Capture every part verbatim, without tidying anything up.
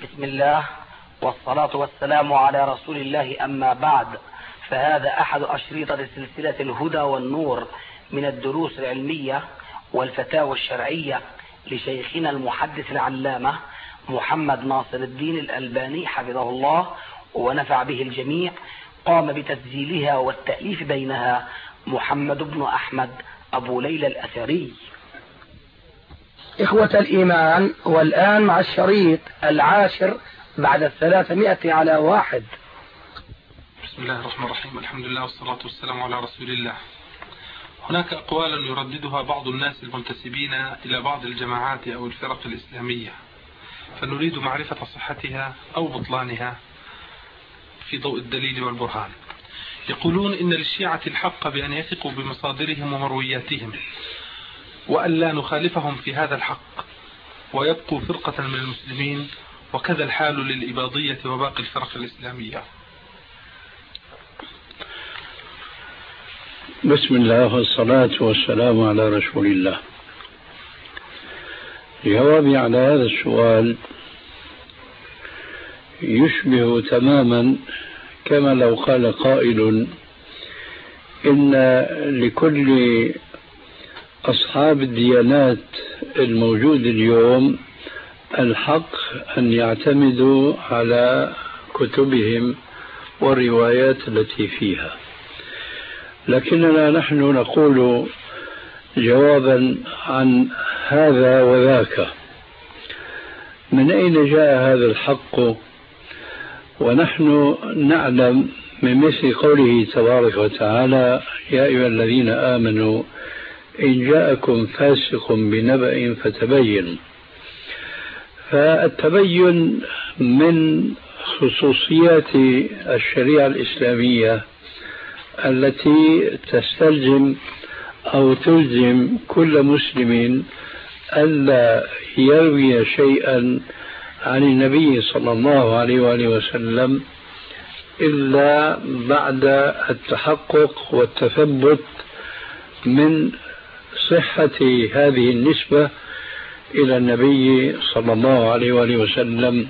بسم الله والصلاة والسلام على رسول الله، أما بعد، فهذا أحد أشريطة سلسلة الهدى والنور من الدروس العلمية والفتاوى الشرعية لشيخنا المحدث العلامة محمد ناصر الدين الألباني حفظه الله ونفع به الجميع. قام بتسجيلها والتأليف بينها محمد بن أحمد أبو ليلى الأثري. إخوة الإيمان، والآن مع الشريط العاشر بعد الثلاثمائة على واحد. بسم الله الرحمن الرحيم، الحمد لله والصلاة والسلام على رسول الله. هناك أقوال يرددها بعض الناس المنتسبين إلى بعض الجماعات أو الفرق الإسلامية، فنريد معرفة صحتها أو بطلانها في ضوء الدليل والبرهان. يقولون إن للشيعة الحق بأن يثقوا بمصادرهم ومروياتهم، وأن لا نخالفهم في هذا الحق، ويبقوا فرقة من المسلمين، وكذا الحال للإباضية وباقي الفرق الإسلامية. بسم الله والصلاة والسلام على رسول الله. جوابي على هذا السؤال يشبه تماما كما لو قال قائل إن لكل أصحاب الديانات الموجود اليوم الحق أن يعتمدوا على كتبهم والروايات التي فيها، لكننا نحن نقول جوابا عن هذا وذاك: من أين جاء هذا الحق؟ ونحن نعلم من مثل قوله تبارك وتعالى: يا أيها الذين آمنوا إن جاءكم فاسق بنبأ فتبين. فالتبين من خصوصيات الشريعة الإسلامية التي تستلزم أو تلزم كل مسلم ألا يروي شيئا عن النبي صلى الله عليه وآله وسلم إلا بعد التحقق والتثبت من صحة هذه النسبة إلى النبي صلى الله عليه وآله وسلم.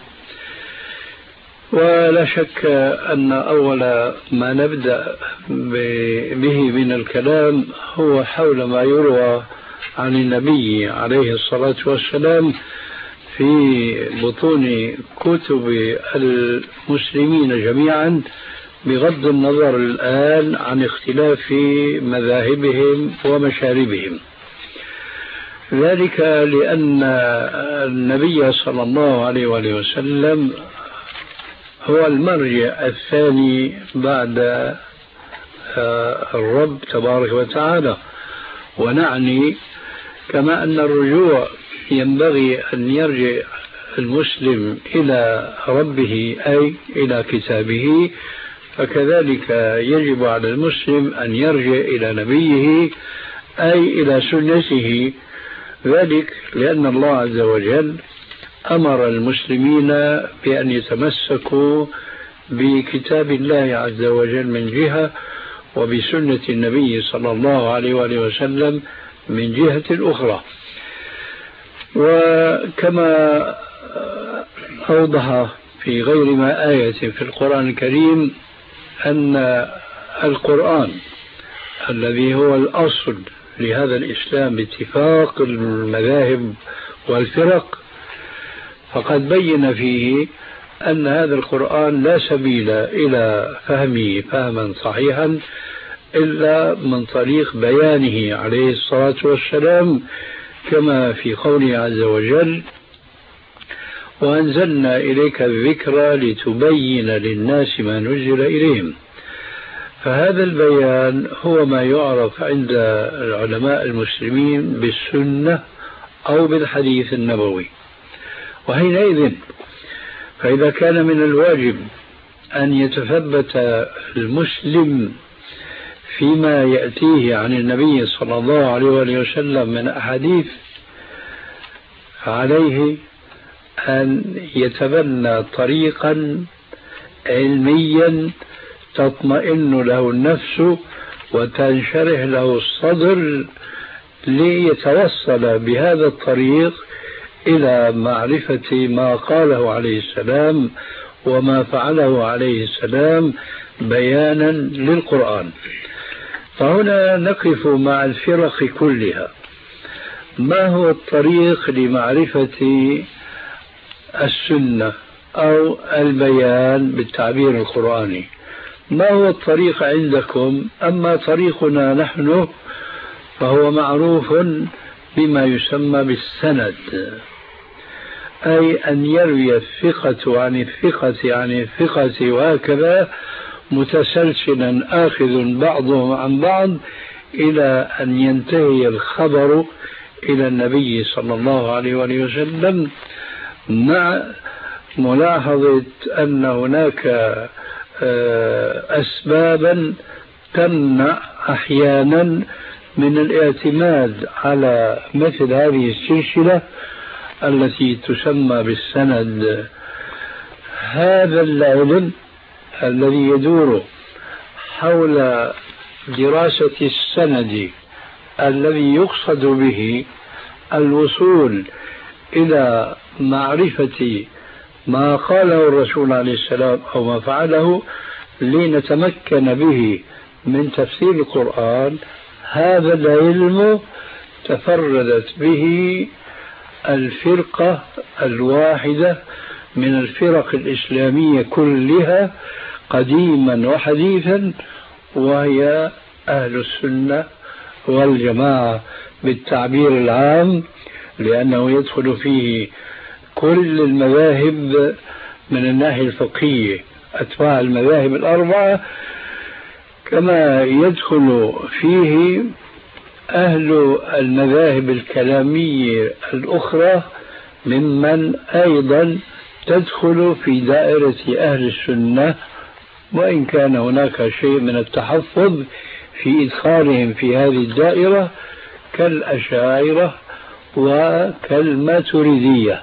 ولا شك أن أول ما نبدأ به من الكلام هو حول ما يروى عن النبي عليه الصلاة والسلام في بطون كتب المسلمين جميعا، بغض النظر الآن عن اختلاف مذاهبهم ومشاربهم. ذلك لأن النبي صلى الله عليه وآله وسلم هو المرجع الثاني بعد الرب تبارك وتعالى، ونعني كما أن الرجوع ينبغي أن يرجع المسلم إلى ربه أي إلى كتابه، فكذلك يجب على المسلم أن يرجع إلى نبيه أي إلى سنته. ذلك لأن الله عز وجل أمر المسلمين بأن يتمسكوا بكتاب الله عز وجل من جهة، وبسنة النبي صلى الله عليه وآله وسلم من جهة أخرى. وكما أوضح في غير ما آية في القرآن الكريم أن القرآن الذي هو الأصل لهذا الإسلام باتفاق المذاهب والفرق، فقد بين فيه أن هذا القرآن لا سبيل إلى فهمه فهما صحيحا إلا من طريق بيانه عليه الصلاة والسلام، كما في قوله عز وجل: وأنزلنا إليك الذكر لتبين للناس ما نزل إليهم. فهذا البيان هو ما يعرف عند العلماء المسلمين بالسنة أو بالحديث النبوي. وحينئذ فإذا كان من الواجب أن يتثبت المسلم فيما يأتيه عن النبي صلى الله عليه وآله وسلم من أحاديث، فعليه أن يتبنى طريقا علميا تطمئن له النفس وتنشرح له الصدر، ليتوصل بهذا الطريق إلى معرفة ما قاله عليه السلام وما فعله عليه السلام بيانا للقرآن. فهنا نقف مع الفرق كلها. ما هو الطريق لمعرفة السنة أو البيان بالتعبير القرآني؟ ما هو الطريق عندكم؟ أما طريقنا نحن فهو معروف بما يسمى بالسند، أي أن يروي الثقة عن الثقة عن الثقة وهكذا متسلسلا آخذ بعضهم عن بعض إلى أن ينتهي الخبر إلى النبي صلى الله عليه وآله وسلم، مع ملاحظة أن هناك أسبابا تمنع أحيانا من الاعتماد على مثل هذه السلسلة التي تسمى بالسند. هذا العلم الذي يدور حول دراسة السند الذي يقصد به الوصول إلى معرفة ما قاله الرسول عليه السلام أو ما فعله لنتمكن به من تفسير القرآن، هذا العلم تفردت به الفرقة الواحدة من الفرق الإسلامية كلها قديما وحديثا، وهي أهل السنة والجماعة بالتعبير العام، لأنه يدخل فيه كل المذاهب من الناحية الفقهية، أتباع المذاهب الأربعة، كما يدخل فيه أهل المذاهب الكلامية الأخرى ممن أيضا تدخل في دائرة أهل السنة، وإن كان هناك شيء من التحفظ في إدخالهم في هذه الدائرة كالأشاعرة وكالماتريدية.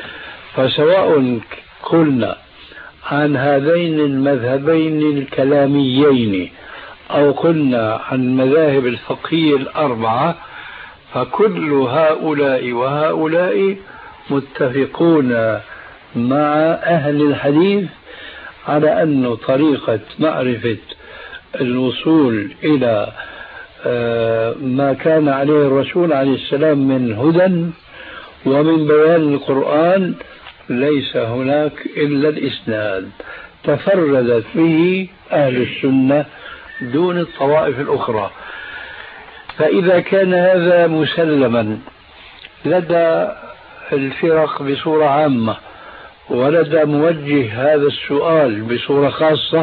فسواء قلنا عن هذين المذهبين الكلاميين أو قلنا عن المذاهب الفقهية الأربعة، فكل هؤلاء وهؤلاء متفقون مع أهل الحديث على أن طريقة معرفة الوصول إلى ما كان عليه الرسول عليه السلام من هدى ومن بيان القرآن ليس هناك إلا الإسناد، تفردت به أهل السنة دون الطوائف الأخرى. فإذا كان هذا مسلما لدى الفرق بصورة عامة ولدى موجه هذا السؤال بصورة خاصة،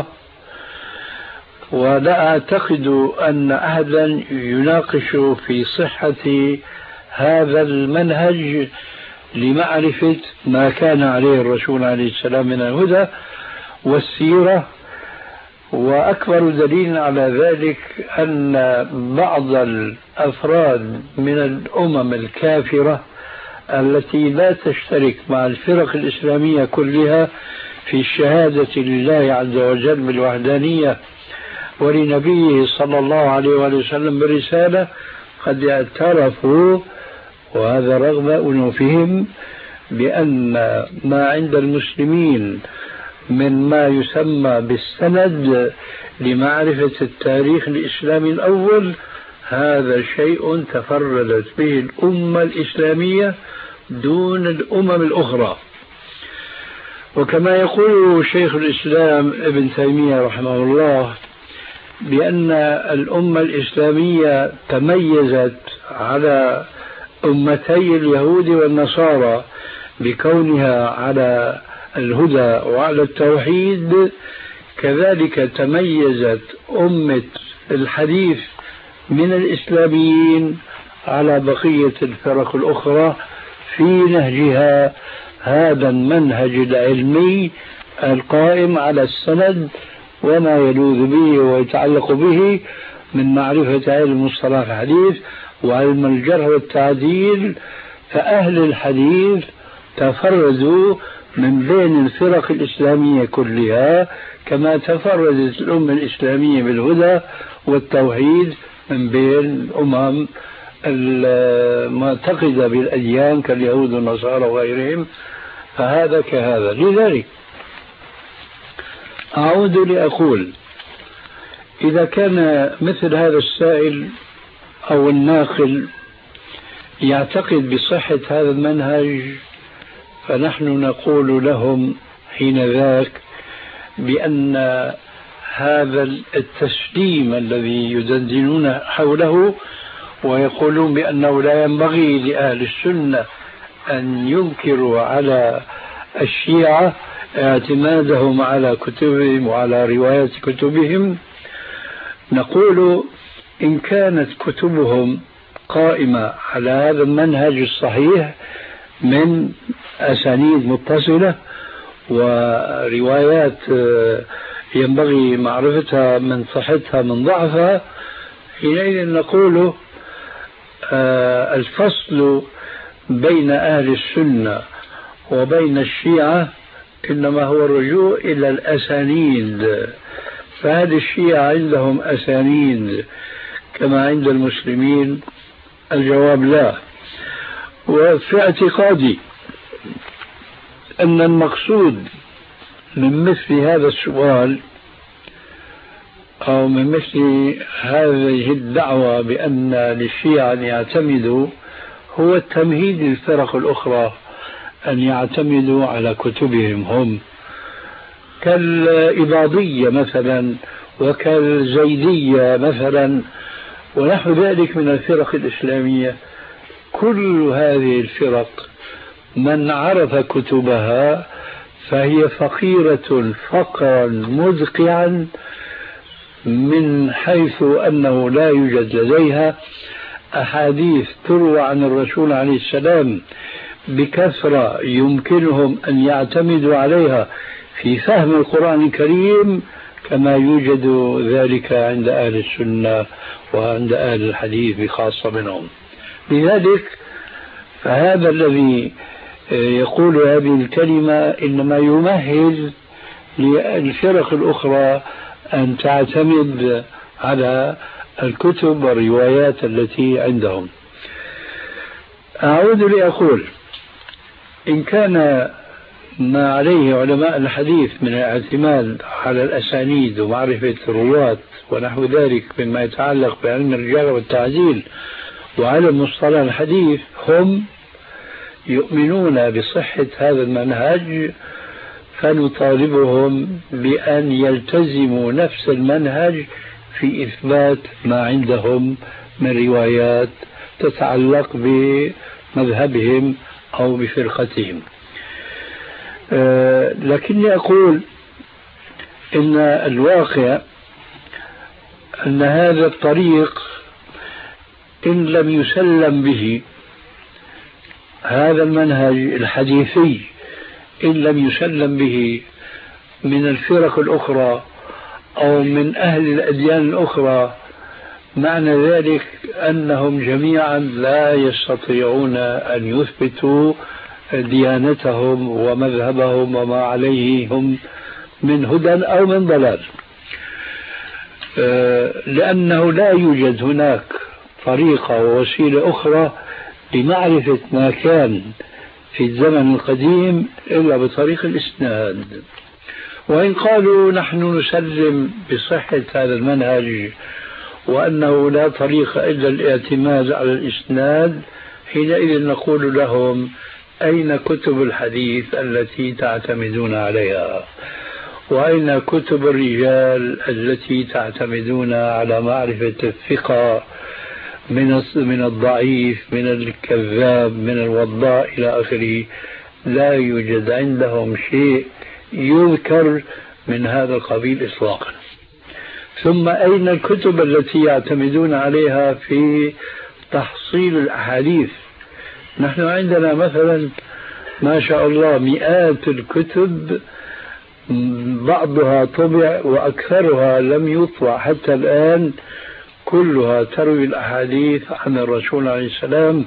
ولا أعتقد أن أحدا يناقش في صحة هذا المنهج لمعرفة ما كان عليه الرسول عليه السلام من الهدى والسيرة. وأكبر دليل على ذلك أن بعض الأفراد من الأمم الكافرة التي لا تشترك مع الفرق الإسلامية كلها في الشهادة لله عز وجل بالوحدانية ولنبيه صلى الله عليه وآله وسلم بالرسالة قد اعترفوا، وهذا رغم أنوفهم، بأن ما عند المسلمين من ما يسمى بالسند لمعرفة التاريخ الإسلامي الأول هذا شيء تفردت به الأمة الإسلامية دون الأمم الأخرى. وكما يقول شيخ الإسلام ابن تيمية رحمه الله بأن الأمة الإسلامية تميزت على أمتي اليهود والنصارى بكونها على الهدى وعلى التوحيد، كذلك تميزت أمة الحديث من الإسلاميين على بقية الفرق الأخرى في نهجها هذا المنهج العلمي القائم على السند وما يلوذ به ويتعلق به من معرفة علم مصطلح الحديث وعلم الجرح والتعديل. فأهل الحديث تفردوا من بين الفرق الإسلامية كلها كما تفردت الأمة الإسلامية بالهدى والتوحيد من بين الأمم المعتقدة بالأديان كاليهود والنصارى وغيرهم، فهذا كهذا. لذلك أعود لأقول إذا كان مثل هذا السائل أو الناقل يعتقد بصحة هذا المنهج، فنحن نقول لهم حين ذاك بأن هذا التسليم الذي يدندنون حوله ويقولون بأنه لا ينبغي لأهل السنة أن ينكروا على الشيعة اعتمادهم على كتبهم وعلى روايات كتبهم، نقول إن كانت كتبهم قائمة على هذا المنهج الصحيح من أسانيد متصلة وروايات ينبغي معرفتها من صحتها من ضعفها، حينئذ نقول الفصل بين أهل السنة وبين الشيعة إنما هو الرجوع إلى الأسانيد. فهذه الشيعة عندهم أسانيد كما عند المسلمين؟ الجواب لا. وفي اعتقادي أن المقصود من مثل هذا السؤال أو من مثل هذه الدعوة بأن للشيعة أن يعتمدوا هو التمهيد للفرق الأخرى أن يعتمدوا على كتبهم هم، كالإباضية مثلا وكالزيدية مثلا ونحو ذلك من الفرق الإسلامية. كل هذه الفرق من عرف كتبها فهي فقيرة فقرا مدقعا من حيث أنه لا يوجد لديها أحاديث تروى عن الرسول عليه السلام بكثرة يمكنهم أن يعتمدوا عليها في فهم القرآن الكريم كما يوجد ذلك عند أهل السنة وعند أهل الحديث بخاصة منهم. لذلك فهذا الذي يقول هذه الكلمة إنما يمهل للفرق الأخرى أن تعتمد على الكتب والروايات التي عندهم. أعود لأقول إن كان ما عليه علماء الحديث من الاعتماد على الأسانيد ومعرفة الرواة ونحو ذلك مما يتعلق بعلم الرجال والتعديل وعلم مصطلح الحديث هم يؤمنون بصحة هذا المنهج، فنطالبهم بأن يلتزموا نفس المنهج في إثبات ما عندهم من روايات تتعلق بمذهبهم أو بفرقتهم. أه لكني أقول إن الواقع أن هذا الطريق إن لم يسلم به، هذا المنهج الحديثي إن لم يسلم به من الفرق الأخرى أو من أهل الأديان الأخرى، معنى ذلك أنهم جميعا لا يستطيعون أن يثبتوا ديانتهم ومذهبهم وما عليه هم من هدى أو من ضلال، لأنه لا يوجد هناك طريقة ووسيلة أخرى لمعرفة ما كان في الزمن القديم إلا بطريق الإسناد. وإن قالوا نحن نسلم بصحة هذا المنهج وأنه لا طريق إلا الاعتماد على الإسناد، حينئذ نقول لهم أين كتب الحديث التي تعتمدون عليها؟ وأين كتب الرجال التي تعتمدون على معرفة الثقة من من الضعيف من الكذاب من الوضاء إلى آخره؟ لا يوجد عندهم شيء يذكر من هذا القبيل إطلاقا. ثم أين الكتب التي يعتمدون عليها في تحصيل الأحاديث؟ نحن عندنا مثلا ما شاء الله مئات الكتب، بعضها طبع وأكثرها لم يطبع حتى الآن، كلها تروي الأحاديث عن الرسول عليه السلام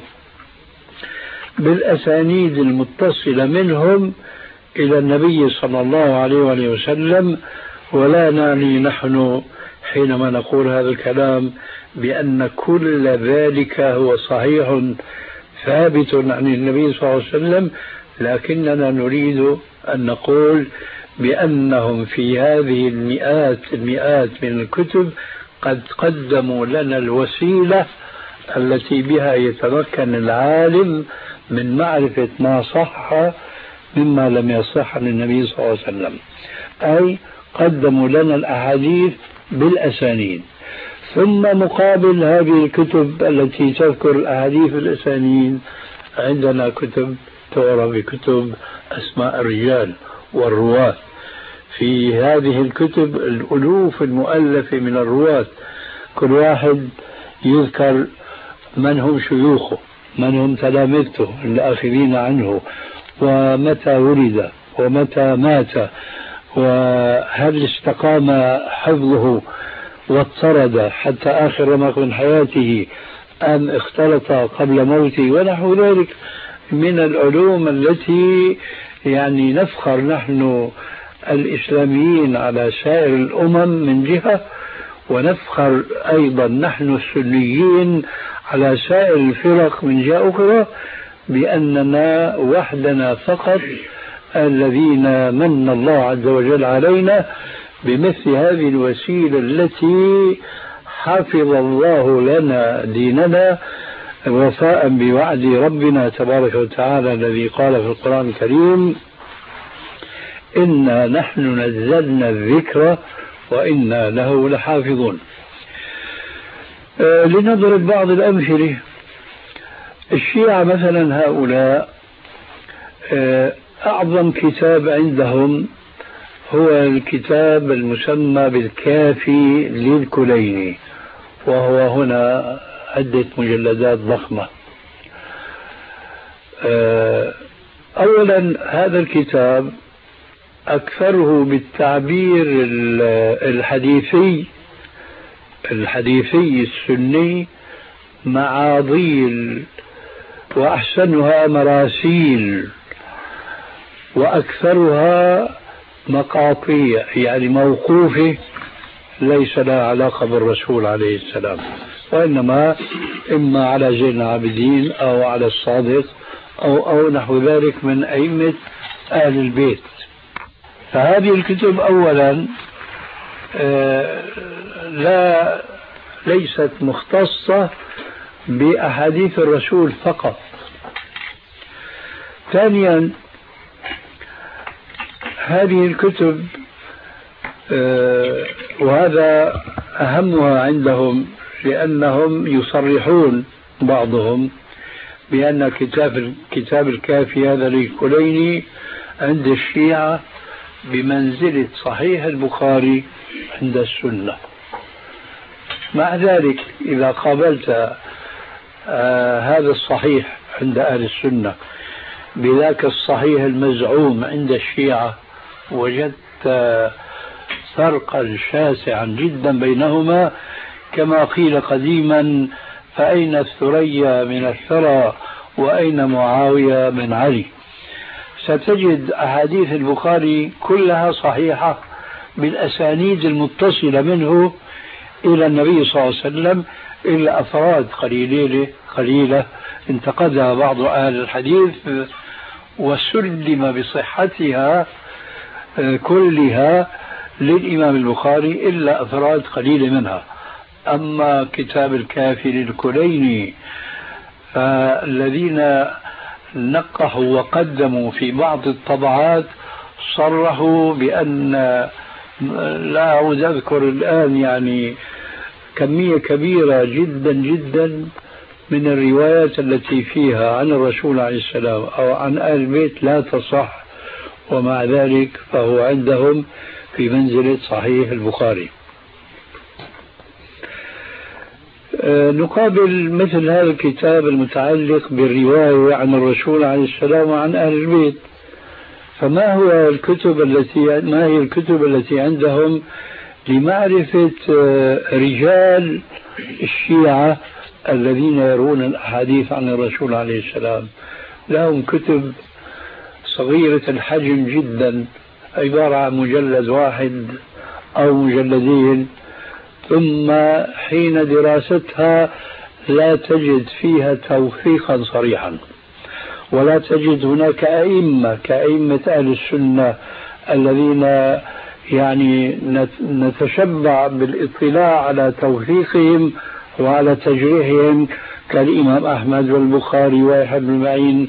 بالأسانيد المتصلة منهم إلى النبي صلى الله عليه وسلم. ولا نعني نحن حينما نقول هذا الكلام بأن كل ذلك هو صحيح ثابت عن النبي صلى الله عليه وسلم، لكننا نريد أن نقول بأنهم في هذه المئات المئات من الكتب قد قدموا لنا الوسيلة التي بها يتمكن العالم من معرفة ما صح مما لم يصح عن النبي صلى الله عليه وسلم، أي قدموا لنا الأحاديث بالأسانيد. ثم مقابل هذه الكتب التي تذكر الأحاديث بالأسانيد عندنا كتب تعرف بكتب أسماء الرجال والرواة. في هذه الكتب الألوف المؤلفة من الرواة، كل واحد يذكر من هم شيوخه، من هم تلامذته الآخذين عنه، ومتى ولد ومتى مات، وهل استقام حفظه واضطرد حتى آخر رمق من حياته أم اختلط قبل موته، ونحو ذلك من العلوم التي يعني نفخر نحن الإسلاميين على سائر الأمم من جهة، ونفخر أيضا نحن السنيين على سائر الفرق من جهة أخرى بأننا وحدنا فقط الذين من الله عز وجل علينا بمثل هذه الوسيلة التي حفظ الله لنا ديننا وفاء بوعد ربنا تبارك وتعالى الذي قال في القرآن الكريم: إنا نحن نزلنا الذكر وإنا له لحافظون. آه لنضرب بعض الأمثلة. الشيعة مثلا هؤلاء آه أعظم كتاب عندهم هو الكتاب المسمى بالكافي للكليني، وهو هنا عدة مجلدات ضخمة. آه أولا هذا الكتاب أكثره بالتعبير الحديثي الحديثي السني معاضيل، وأحسنها مراسيل، وأكثرها مقاطيع يعني موقوفة ليس لها علاقة بالرسول عليه السلام، وإنما إما على زين العابدين أو على الصادق أو, أو نحو ذلك من أئمة أهل البيت. فهذه الكتب أولا آه لا ليست مختصة بأحاديث الرسول فقط. ثانيا هذه الكتب آه وهذا أهمها عندهم لأنهم يصرحون بعضهم بأن كتاب كتاب الكافي هذا للكليني عند الشيعة بمنزلة صحيح البخاري عند السنة. مع ذلك إذا قابلت آه هذا الصحيح عند أهل السنة بذاك الصحيح المزعوم عند الشيعة وجدت فرقا شاسعا جدا بينهما، كما قيل قديما: فأين الثريا من الثرى وأين معاوية من علي. ستجد أحاديث البخاري كلها صحيحة بالأسانيد المتصلة منه إلى النبي صلى الله عليه وسلم، إلا أفراد قليلة قليلة انتقدها بعض أهل الحديث وسلم بصحتها كلها للإمام البخاري إلا أفراد قليلة منها. أما كتاب الكافي للكليني فالذين نقحوا وقدموا في بعض الطبعات صرحوا بأن، لا أعود أذكر الآن يعني كمية كبيرة جدا جدا من الروايات التي فيها عن الرسول عليه السلام أو عن آل البيت لا تصح، ومع ذلك فهو عندهم في منزلة صحيح البخاري. نقابل مثل هذا الكتاب المتعلق بالرواية عن الرسول عليه السلام وعن أهل البيت، فما هو الكتب التي ما هي الكتب التي عندهم لمعرفة رجال الشيعة الذين يرون الأحاديث عن الرسول عليه السلام؟ لهم كتب صغيرة الحجم جدا، عبارة عن مجلد واحد أو مجلدين، ثم حين دراستها لا تجد فيها توثيقا صريحا، ولا تجد هناك أئمة كأئمة أهل السنة الذين يعني نتشبع بالاطلاع على توثيقهم وعلى تجريحهم كالإمام أحمد والبخاري ويحيى بن معين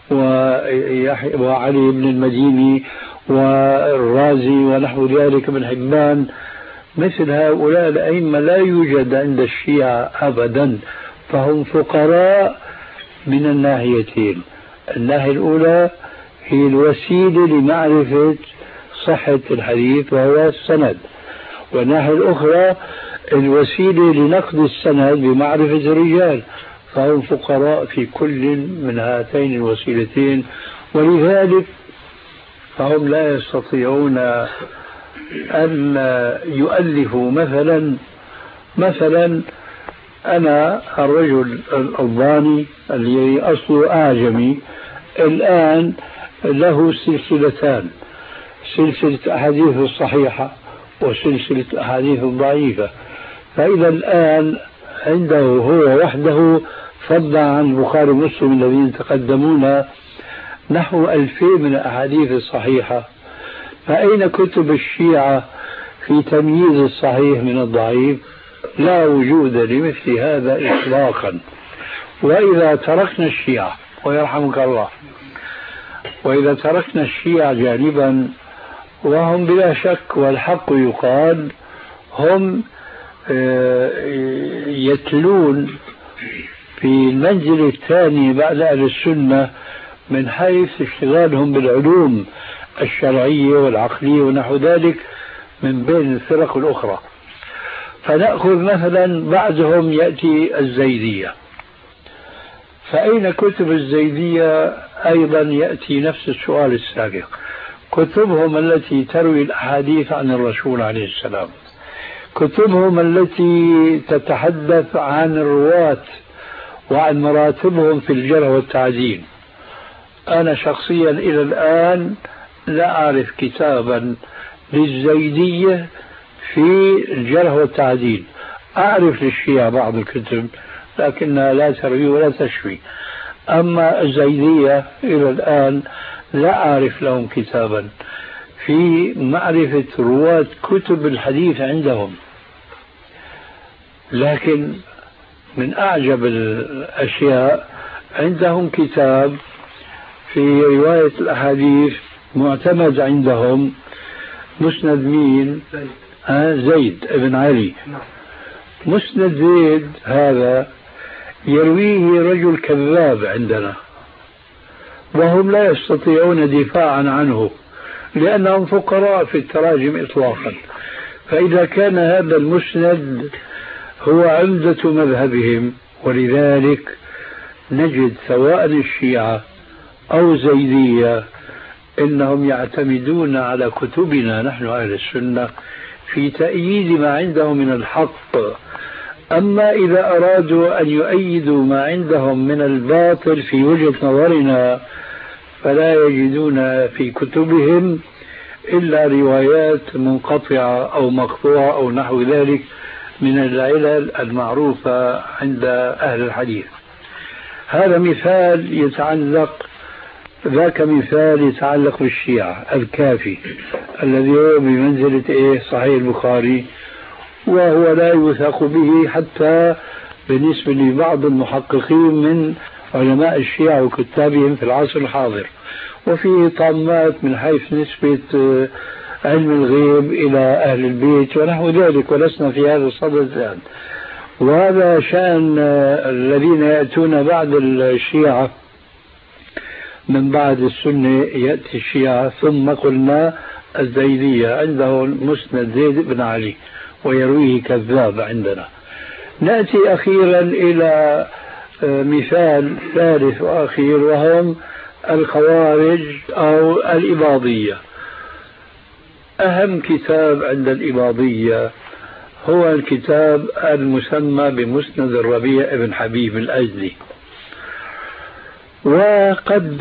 وعلي بن المديني والرازي ونحو ذلك من حبان. مثل هؤلاء الأئمة لا يوجد عند الشيعة أبدا، فهم فقراء من الناحيتين. الناحية الأولى هي الوسيلة لمعرفة صحة الحديث وهو السند، والناحية الأخرى الوسيلة لنقد السند بمعرفة الرجال، فهم فقراء في كل من هاتين الوسيلتين، ولذلك فهم لا يستطيعون أن يؤلفوا. مثلا مثلا أنا الرجل الألباني الذي أصله أعجمي الآن له سلسلتان، سلسلة أحاديث الصحيحة وسلسلة أحاديث الضعيفة، فإذا الآن عنده هو وحده فضلا عن البخاري ومسلم الذين تقدمونا نحو ألفين من الأحاديث الصحيحة، فأين كتب الشيعة في تمييز الصحيح من الضعيف؟ لا وجود لمثل هذا إطلاقا. وإذا تركنا الشيعة ويرحمك الله، وإذا تركنا الشيعة جانبا، وهم بلا شك والحق يقال هم يتلون في المنزل الثاني بعد أهل السنة من حيث اشتغالهم بالعلوم الشرعية والعقلية ونحو ذلك من بين الفرق الأخرى. فنأخذ مثلا بعدهم يأتي الزيدية، فأين كتب الزيدية؟ أيضا يأتي نفس السؤال السابق، كتبهم التي تروي الأحاديث عن الرسول عليه السلام، كتبهم التي تتحدث عن الرواة وعن مراتبهم في الجرح والتعديل. أنا شخصيا إلى الآن لا أعرف كتابا للزيدية في الجرح والتعديل. أعرف للشيعة بعض الكتب لكنها لا تروي ولا تشفي، أما الزيدية إلى الآن لا أعرف لهم كتابا في معرفة رواة كتب الحديث عندهم. لكن من أعجب الأشياء عندهم كتاب في رواية الأحاديث معتمد عندهم، مسند مين؟ آه زيد بن علي. مسند زيد هذا يرويه رجل كذاب عندنا، وهم لا يستطيعون دفاعا عنه لأنهم فقراء في التراجم إطلاقا. فإذا كان هذا المسند هو عمدة مذهبهم، ولذلك نجد سواء الشيعة أو زيدية إنهم يعتمدون على كتبنا نحن أهل السنة في تأييد ما عندهم من الحق. أما إذا أرادوا أن يؤيدوا ما عندهم من الباطل في وجهة نظرنا فلا يجدون في كتبهم إلا روايات منقطعة أو مقطوعة أو نحو ذلك من العلل المعروفة عند أهل الحديث. هذا مثال يتعلق، ذاك مثال يتعلق بالشيعة الكافي الذي هو بمنزلة إيه صحيح البخاري، وهو لا يوثق به حتى بالنسبة لبعض المحققين من علماء الشيعة وكتابهم في العصر الحاضر، وفيه طامات من حيث نسبة علم الغيب إلى أهل البيت ونحو ذلك، ولسنا في هذا الصدد الآن. وهذا شأن الذين يأتون بعد الشيعة، من بعد السنة يأتي الشيعة، ثم قلنا الزيدية عندهم مسند زيد بن علي ويرويه كذاب عندنا. نأتي أخيرا إلى مثال ثالث وأخير، وهم الخوارج أو الإباضية. أهم كتاب عند الإباضية هو الكتاب المسمى بمسند الربيع بن حبيب الأزدي، وقد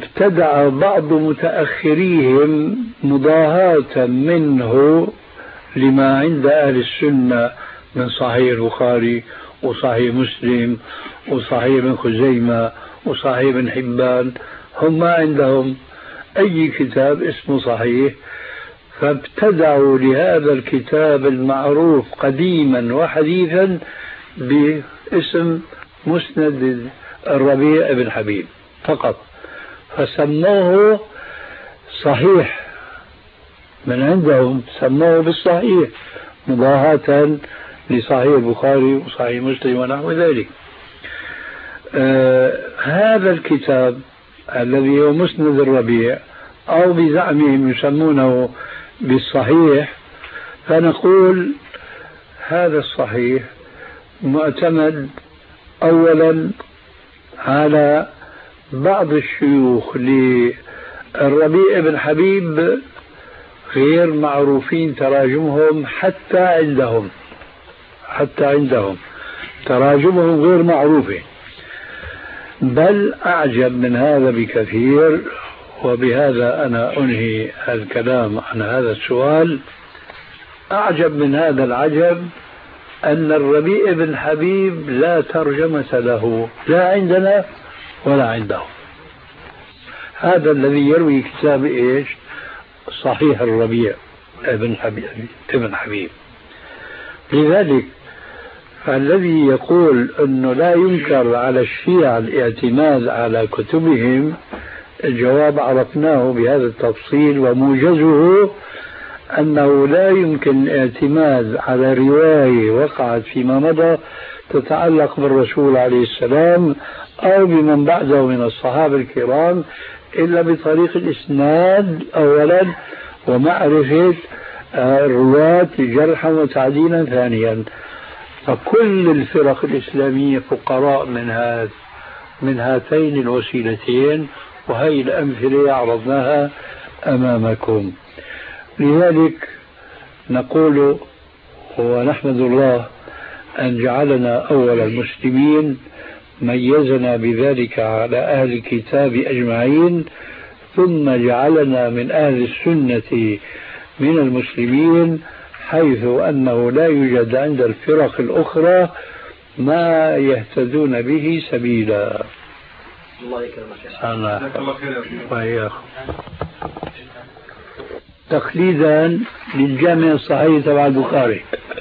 ابتدع بعض متأخريهم مضاهاة منه لما عند أهل السنة من صحيح البخاري وصحيح مسلم وصحيح ابن خزيمة وصحيح ابن حبان. هم ما عندهم أي كتاب اسمه صحيح، فابتدعوا لهذا الكتاب المعروف قديما وحديثا باسم مسند الربيع بن حبيب فقط، فسموه صحيح من عندهم، سموه بالصحيح مضاهاة لصحيح البخاري وصحيح مسلم ونحو ذلك. آه هذا الكتاب الذي هو مسند الربيع أو بزعمهم يسمونه بالصحيح، فنقول هذا الصحيح معتمد أولا على بعض الشيوخ للربيع بن حبيب غير معروفين تراجمهم حتى عندهم، حتى عندهم تراجمهم غير معروفة. بل أعجب من هذا بكثير، وبهذا أنا أنهي الكلام عن هذا السؤال. أعجب من هذا العجب أن الربيع بن حبيب لا ترجمة له لا عندنا ولا عندهم. هذا الذي يروي كتاب إيش؟ صحيح الربيع ابن حبيب ابن حبيب. لذلك فالذي يقول أنه لا ينكر على الشيعة الاعتماد على كتبهم، الجواب عرفناه بهذا التفصيل، وموجزه أنه لا يمكن الاعتماد على رواية وقعت فيما مضى تتعلق بالرسول عليه السلام أو بمن بعده من الصحابة الكرام إلا بطريق الإسناد أولا، ومعرفة الرواة جرحا وتعديلا ثانيا. فكل الفرق الإسلامية فقراء من هذا من هاتين الوسيلتين، وهي الأمثلة عرضناها أمامكم. لذلك نقول ونحمد الله أن جعلنا أول المسلمين، ميزنا بذلك على أهل الكتاب أجمعين، ثم جعلنا من أهل السنة من المسلمين، حيث أنه لا يوجد عند الفرق الأخرى ما يهتدون به سبيلا. الله يكرمك. الله وإياكم. تقليدا للجامع الصحيح تبع البخاري.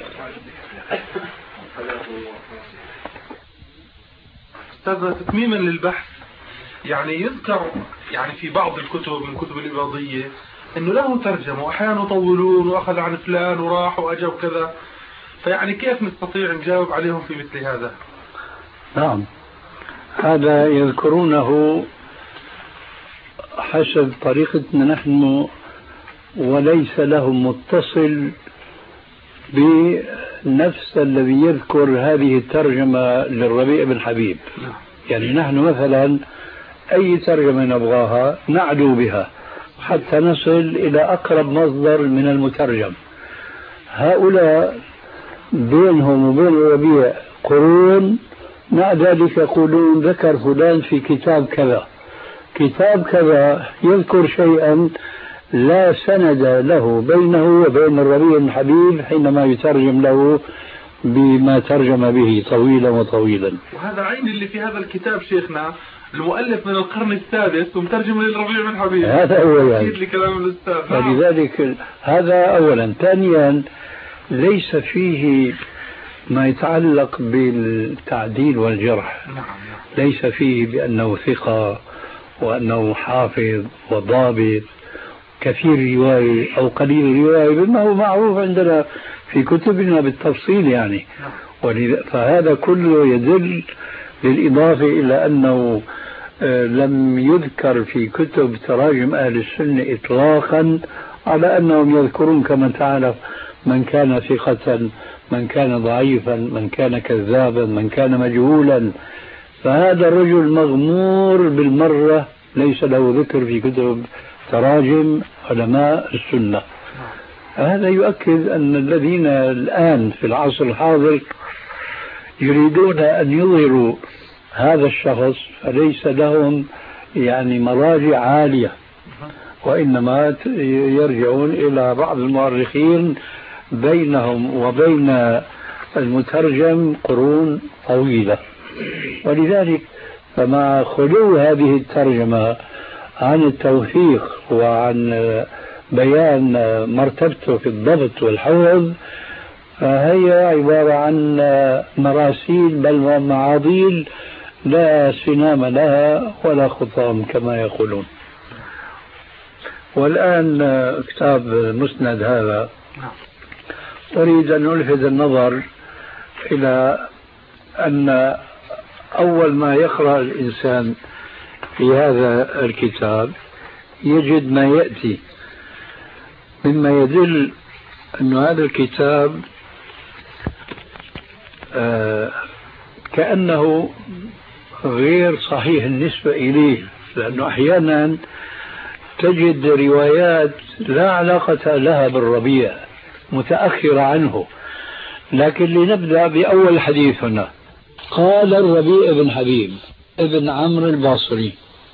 أستاذ تتميما للبحث، يعني يذكر يعني في بعض الكتب من كتب الإباضية إنه له ترجمة وأحيانا يطولون وأخذ عن فلان وراح وأجا وكذا، فيعني كيف نستطيع نجاوب عليهم في مثل هذا؟ نعم، هذا يذكرونه حسب طريقتنا نحن، وليس لهم متصل بنفس الذي يذكر هذه الترجمة للربيع بن حبيب. يعني نحن مثلا أي ترجمة نبغاها نعدو بها حتى نصل إلى أقرب مصدر من المترجم. هؤلاء بينهم وبين الربيع قرون، مع ذلك يقولون ذكر فلان في كتاب كذا، كتاب كذا يذكر شيئا لا سند له بينه وبين الربيع بن حبيب حينما يترجم له بما ترجم به طويلا وطويلا. وهذا عين اللي في هذا الكتاب شيخنا المؤلف من القرن السادس ومترجم للربيع بن حبيب. هذا أولا، لكلام الأستاذ. فلذلك هذا أولا. ثانيا ليس فيه ما يتعلق بالتعديل والجرح. نعم. ليس فيه بأنه ثقة وأنه حافظ وضابط كثير رواية أو قليل رواية، بما هو معروف عندنا في كتبنا بالتفصيل يعني. فهذا كله يدل بالإضافة إلى أنه لم يذكر في كتب تراجم أهل السنة إطلاقا على أنهم يذكرون كما تعرف من كان ثقة، من كان ضعيفا، من كان كذابا، من كان مجهولا. فهذا الرجل مغمور بالمرة، ليس له ذكر في كتب تراجم علماء السنة. هذا يؤكد أن الذين الآن في العصر الحاضر يريدون أن يظهروا هذا الشخص فليس لهم يعني مراجع عالية، وإنما يرجعون إلى بعض المؤرخين بينهم وبين المترجم قرون طويلة. ولذلك فمع خلو هذه الترجمة عن التوثيق وعن بيان مرتبته في الضبط والحفظ، فهي عبارة عن مراسيل بل ومعاضيل لا سنام لها ولا خطام كما يقولون. والآن كتاب مسند هذا أريد أن ألفت النظر إلى أن أول ما يقرأ الإنسان في هذا الكتاب يجد ما يأتي مما يدل أن هذا الكتاب آه كأنه غير صحيح النسبة إليه، لأنه أحيانا تجد روايات لا علاقة لها بالربيع متأخرة عنه. لكن لنبدأ بأول حديث هنا. قال الربيع بن حبيب ابن عمرو الباصري.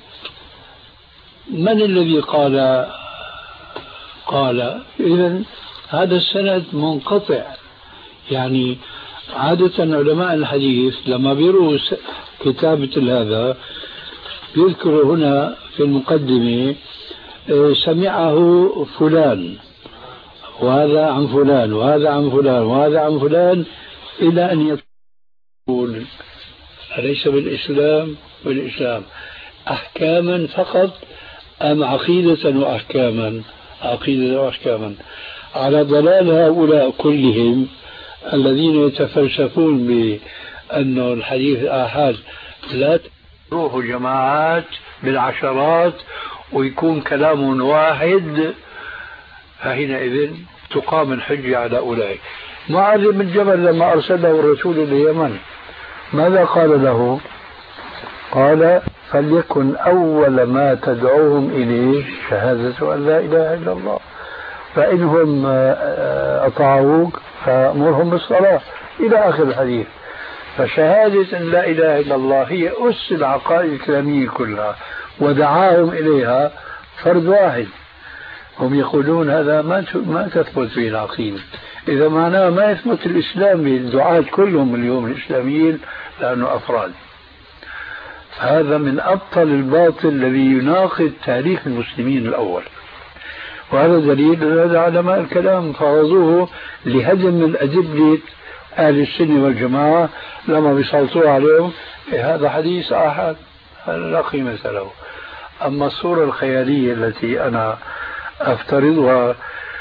من الذي قال؟ قال إذن هذا السند منقطع. يعني عادة علماء الحديث لما بيروا كتابة هذا يذكر هنا في المقدمة سمعه فلان وهذا عن فلان وهذا عن فلان وهذا عن فلان إلى أن يقول أليس بالإسلام بالإسلام أحكاما فقط أم عقيدة وأحكاما؟ عقيدة وأحكاما على ضلال هؤلاء كلهم الذين يتفلسفون بأن الحديث الآحاد لا تروح جماعات بالعشرات ويكون كلام واحد، فحينئذ تقام الحجة على أولئك. معاذ بن جبل لما أرسله الرسول لليمن ماذا قال له؟ قال فليكن أول ما تدعوهم إليه شهادة أن لا إله إلا الله، فإنهم أطاعوك فأمرهم بالصلاة إلى آخر الحديث. فشهادة أن لا إله إلا الله هي أس العقائد الإسلامية كلها، ودعاهم إليها فرد واحد. هم يقولون هذا ما ما تثبت فيه العقيدة، إذا معناه ما يثبت الإسلام للدعاة كلهم اليوم الإسلاميين لأنه أفراد. هذا من أبطل الباطل الذي يناقض تاريخ المسلمين الأول، وهذا دليل هذا علماء الكلام فرضوه لهدم من أدلة أهل السنة والجماعة لما بيسلطوا عليهم هذا حديث آحاد لا قيمة له. أما الصورة الخيالية التي أنا أفترضها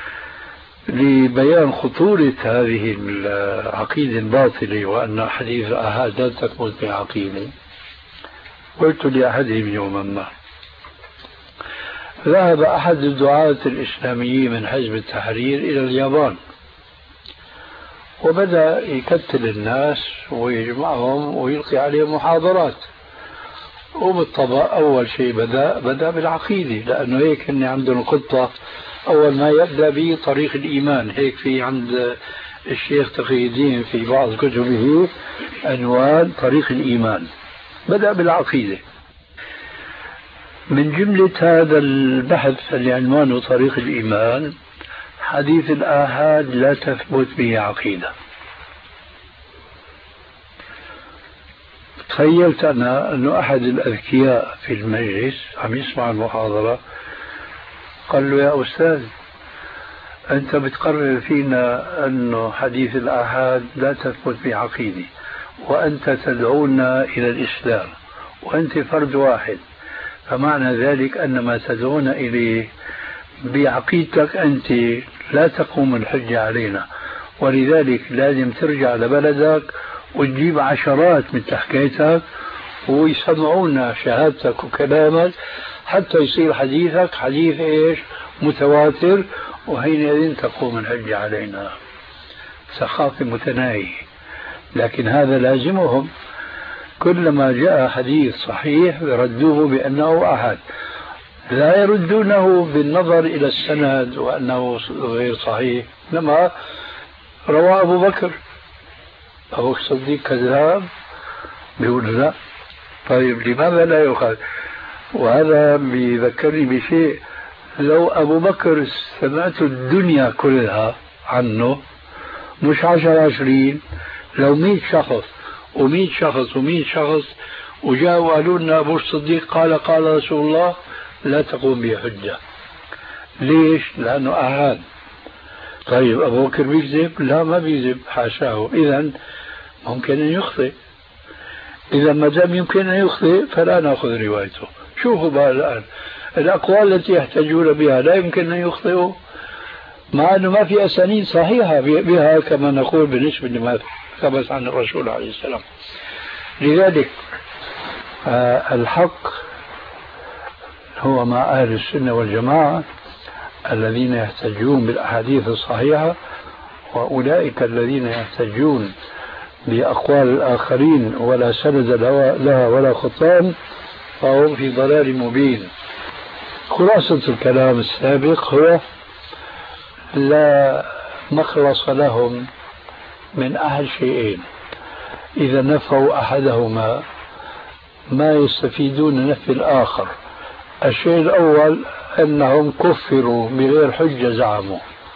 لبيان خطورة هذه العقيدة الباطلة وأن حديث الآحاد لا تثبت بعقيدة، قلت لأحدهم يوما ما ذهب أحد الدعاة الإسلاميين من حزب التحرير إلى اليابان وبدأ يكتل الناس ويجمعهم ويلقي عليهم محاضرات. وبالطبع أول شيء بدأ بدأ بالعقيدة، لأنه هيك إن عندهم خطة أول ما يبدأ به طريق الإيمان. هيك في عند الشيخ تقي الدين في بعض كتبه عنوان طريق الإيمان، بدأ بالعقيدة. من جملة هذا البحث اللي عنوانه طريق الإيمان حديث الآحاد لا تثبت به عقيدة. تخيلت أنا أنه أحد الأذكياء في المجلس عم يسمع المحاضرة قال له يا أستاذ أنت بتقرر فينا أنه حديث الآحاد لا تثبت به عقيدة وأنت تدعونا إلى الإسلام وأنت فرد واحد، فمعنى ذلك أن ما تدعون إليه بعقيدتك أنت لا تقوم الحجة علينا، ولذلك لازم ترجع لبلدك وتجيب عشرات من حكايتك ويسمعونا شهادتك وكلامك حتى يصير حديثك حديث إيش متواتر، وحينئذ تقوم الحجة علينا. ثقافة متناهية، لكن هذا لازمهم كلما جاء حديث صحيح يردوه بأنه أحد، لا يردونه بالنظر إلى السند وأنه غير صحيح. لما روى أبو بكر أبو الصديق كذاب بيقول لا، طيب لماذا لا يقال؟ وهذا بيذكرني بشيء، لو أبو بكر سمعت الدنيا كلها عنه مش عشر عشرين، لو مئة شخص ومئة شخص ومئة شخص وجاءوا وقالوا لنا أبو الصديق قال قال رسول الله، لا تقوم به حجة. ليش؟ لأنه أهان. طيب أبو بكر بيكذب؟ لا ما بيكذب، حاشاه. إذا ممكن أن يخطئ. إذا ما دام يمكن أن يخطئ فلا نأخذ روايته. شوفوا بقى الآن الأقوال التي يحتجون بها لا يمكن أن يخطئوا، مع أنه ما في أسانيد صحيحة بها كما نقول بالنسبة لما ثبت عن الرسول عليه السلام. لذلك آه الحق هو مع أهل السنة والجماعة الذين يحتجون بالأحاديث الصحيحة، وأولئك الذين يحتجون بأقوال الآخرين ولا سند لها ولا خطام فهم في ضلال مبين. خلاصة الكلام السابق هو لا مخلص لهم من أحد شيئين، إذا نفوا أحدهما ما يستفيدون نفي الآخر. الشيء الأول أنهم كفروا بغير حجة زعموا،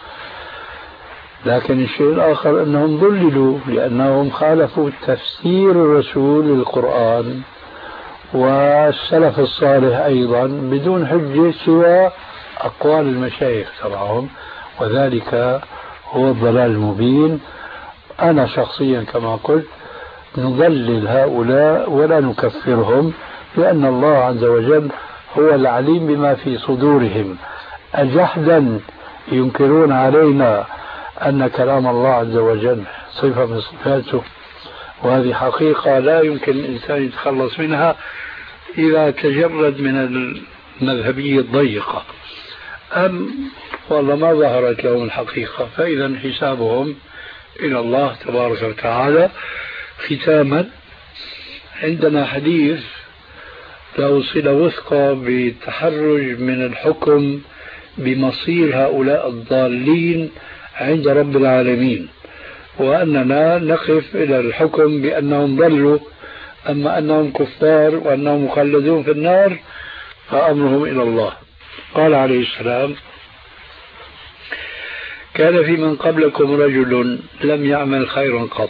لكن الشيء الآخر أنهم ضللوا لأنهم خالفوا تفسير الرسول للقرآن والسلف الصالح أيضا بدون حجة سوى أقوال المشايخ تبعهم، وذلك هو الضلال المبين. أنا شخصيا كما قلت نضلل هؤلاء ولا نكفرهم، لأن الله عز وجل هو العليم بما في صدورهم. أجحدا ينكرون علينا أن كلام الله عز وجل صفة من صفاته، وهذه حقيقة لا يمكن الإنسان يتخلص منها إذا تجرد من المذهبية الضيقة. أم والله ما ظهرت لهم الحقيقة، فإذا حسابهم إلى الله تبارك وتعالى. ختاما، عندنا حديث له صلة وثقة بالتحرج من الحكم بمصير هؤلاء الضالين عند رب العالمين، وأننا نقف إلى الحكم بأنهم ضلوا، أما أنهم كفار وأنهم مخلدون في النار فأمرهم إلى الله. قال عليه السلام: كان في من قبلكم رجل لم يعمل خيرا قط،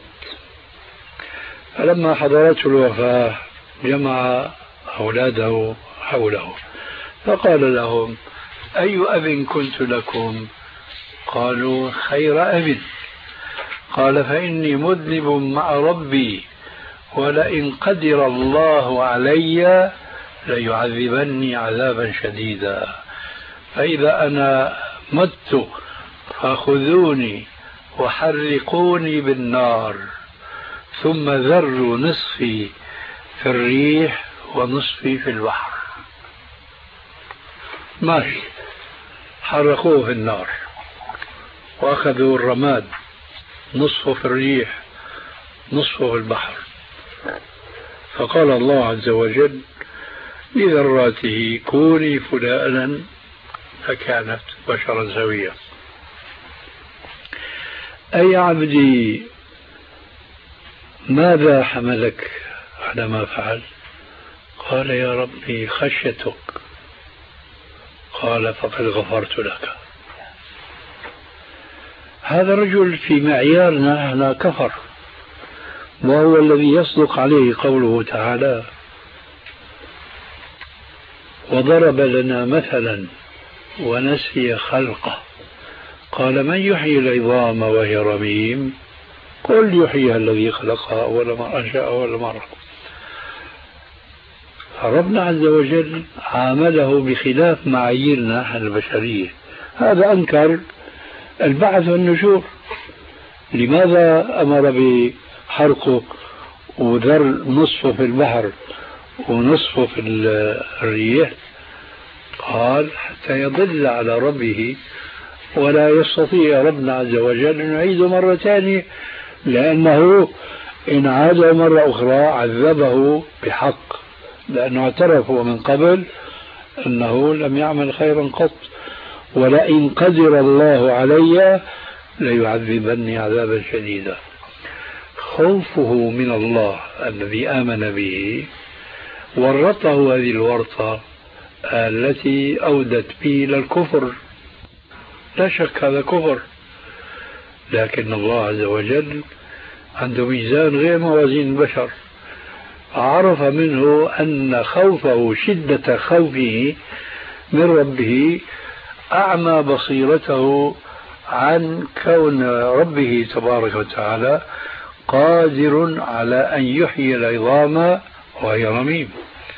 فلما حضرته الوفاة جمع أولاده حوله فقال لهم: أي أب كنت لكم؟ قالوا: خير أب. قال: فإني مذنب مع ربي، ولئن قدر الله علي ليعذبني عذابا شديدا، فإذا أنا مت فخذوني وحرقوني بالنار، ثم ذروا نصفي في الريح ونصفي في البحر. ماشي، حرقوه في النار وأخذوا الرماد، نصفه في الريح نصفه في البحر. فقال الله عز وجل لذراته: كوني فلانا، فكانت بشرا سويا. أي عبدي ماذا حملك على ما فعل؟ قال: يا ربي خشيتك. قال: فقد غفرت لك. هذا الرجل في معيارنا لا كفر، وهو الذي يصدق عليه قوله تعالى: وضرب لنا مثلا ونسي خلقه قال: من يحيي العظام وهي رميم؟ قل يحييها الذي خلقها أول مرة أنشأها أول مرة. فربنا عز وجل عامله بخلاف معاييرنا البشرية. هذا أنكر البعث والنشور، لماذا أمر بحرقه وذر نصفه في البحر ونصفه في الريح؟ قال: حتى يضل على ربه ولا يستطيع ربنا عز وجل أن يعيده مرة ثانية، لأنه إن عاد مرة أخرى عذبه بحق، لأنه اعترف من قبل أنه لم يعمل خيرا قط. ولئن قدر الله علي ليعذبني عذابا شديدا. خوفه من الله الذي آمن به ورطه هذه الورطة التي أودت به إلى الكفر. لا شك هذا كفر، لكن الله عز وجل عنده ميزان غير موازين البشر، عرف منه أن خوفه شدة خوفه من ربه أعمى بصيرته عن كون ربه تبارك وتعالى قادر على أن يحيي العظام وهي رميم.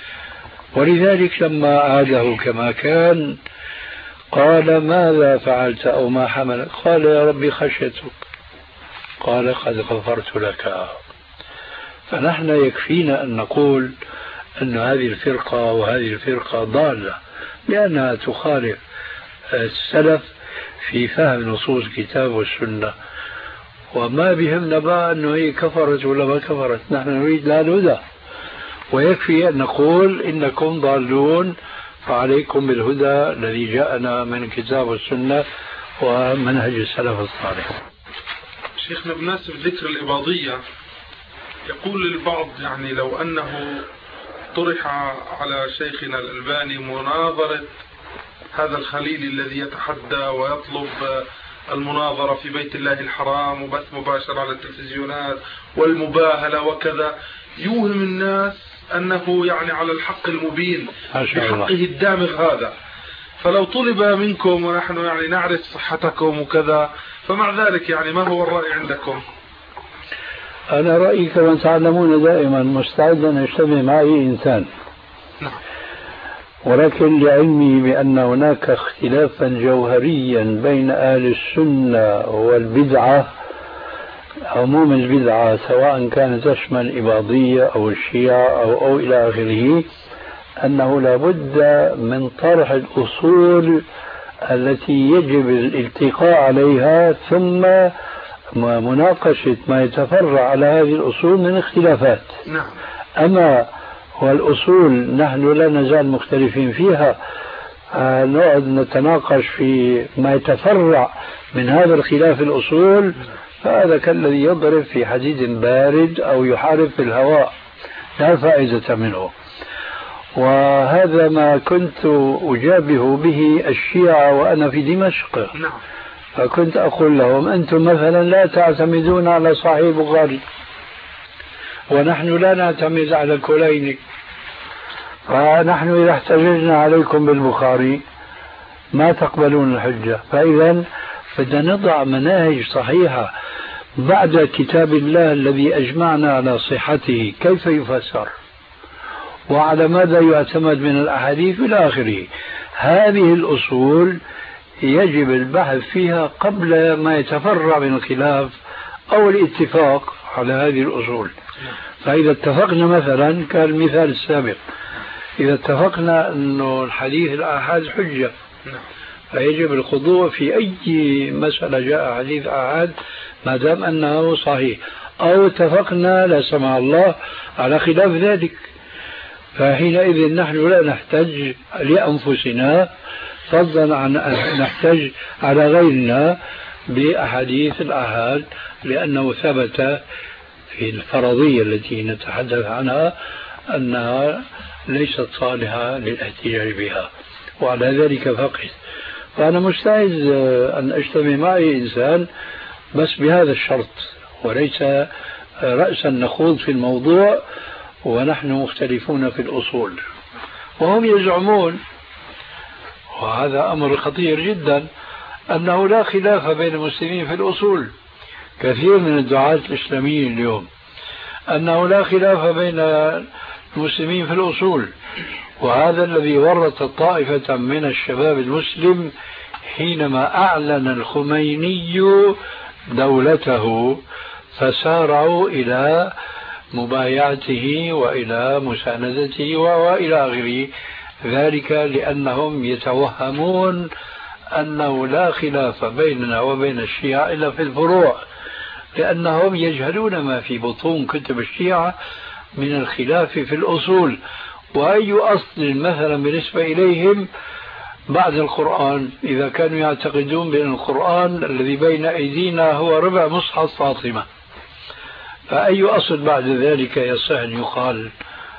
ولذلك لما عاده كما كان قال ماذا فعلت أو ما حملك؟ قال يا ربي خشيتك. قال قد غفرت لك. فنحن يكفينا أن نقول أن هذه الفرقة وهذه الفرقة ضالة لأنها تخالف السلف في فهم نصوص الكتاب والسنة، وما بهمنا بقى أنه هي كفرت ولا ما كفرت، نحن نريد لها الهدى، ويكفي أن نقول إنكم ضالون فعليكم بالهدى الذي جاءنا من الكتاب والسنة ومنهج السلف الصالح. شيخنا بمناسبة ذكر الإباضية، يقول البعض يعني لو أنه طرح على شيخنا الألباني مناظرة هذا الخليل الذي يتحدى ويطلب المناظرة في بيت الله الحرام وبث مباشر على التلفزيونات والمباهلة وكذا، يوهم الناس أنه يعني على الحق المبين بحقه الدامغ هذا، فلو طلب منكم ونحن يعني نعرف صحتكم وكذا، فمع ذلك يعني ما هو الرأي عندكم؟ أنا رأيي كما تعلمون دائما مستعد أن يجتمع معي إنسان، نعم. ولكن لعلمي بأن هناك اختلافا جوهريا بين أهل السنة والبدعة، عموم البدعة سواء كانت تشمل الإباضية أو الشيعة أو, أو إلى آخره، أنه لابد من طرح الأصول التي يجب الالتقاء عليها ثم مناقشة ما يتفرع على هذه الأصول من اختلافات. نعم. أما والأصول نحن لا نزال مختلفين فيها، آه نقعد نتناقش في ما يتفرع من هذا الخلاف الأصول، فهذا كالذي يضرب في حديد بارد أو يحارب في الهواء، لا فائدة منه. وهذا ما كنت أجابه به الشيعة وأنا في دمشق. نعم. فكنت أقول لهم أنتم مثلا لا تعتمدون على صحيح البخاري ونحن لا نعتمد على الكليني، فنحن إذا احتججنا عليكم بالبخاري ما تقبلون الحجة. فإذا بدنا نضع مناهج صحيحة بعد كتاب الله الذي أجمعنا على صحته كيف يفسر وعلى ماذا يعتمد من الأحاديث إلى آخره. هذه الأصول يجب البحث فيها قبل ما يتفرع من الخلاف أو الاتفاق على هذه الأصول. فإذا اتفقنا مثلا كالمثال السابق، إذا اتفقنا أنه الحديث الآحاد حجة فيجب الخضوع في أي مسألة جاء حديث آحاد ما دام أنه صحيح، أو اتفقنا لا سمح الله على خلاف ذلك، فحينئذ نحن لا نحتج لأنفسنا فضلا عن أن نحتج على غيرنا بأحاديث الآحاد، لأنه ثبت في الفرضية التي نتحدث عنها أنها ليست صالحة للاحتجاج بها، وعلى ذلك فقط. فأنا مستعد أن أجتمع معي إنسان بس بهذا الشرط، وليس رأسا نخوض في الموضوع ونحن مختلفون في الأصول. وهم يزعمون، وهذا أمر خطير جدا، أنه لا خلاف بين المسلمين في الأصول. كثير من الدعاة الإسلاميين اليوم أنه لا خلاف بين المسلمين في الأصول، وهذا الذي ورط طائفة من الشباب المسلم حينما أعلن الخميني دولته فسارعوا إلى مبايعته وإلى مساندته وإلى آخره، ذلك لأنهم يتوهمون أنه لا خلاف بيننا وبين الشيعة إلا في الفروع، لأنهم يجهلون ما في بطون كتب الشيعة من الخلاف في الأصول. وأي أصل مثلا بالنسبة إليهم بعد القرآن، إذا كانوا يعتقدون بأن القرآن الذي بين أيدينا هو ربع مصحف فاطمة، فأي أصل بعد ذلك يصح أن يقال؟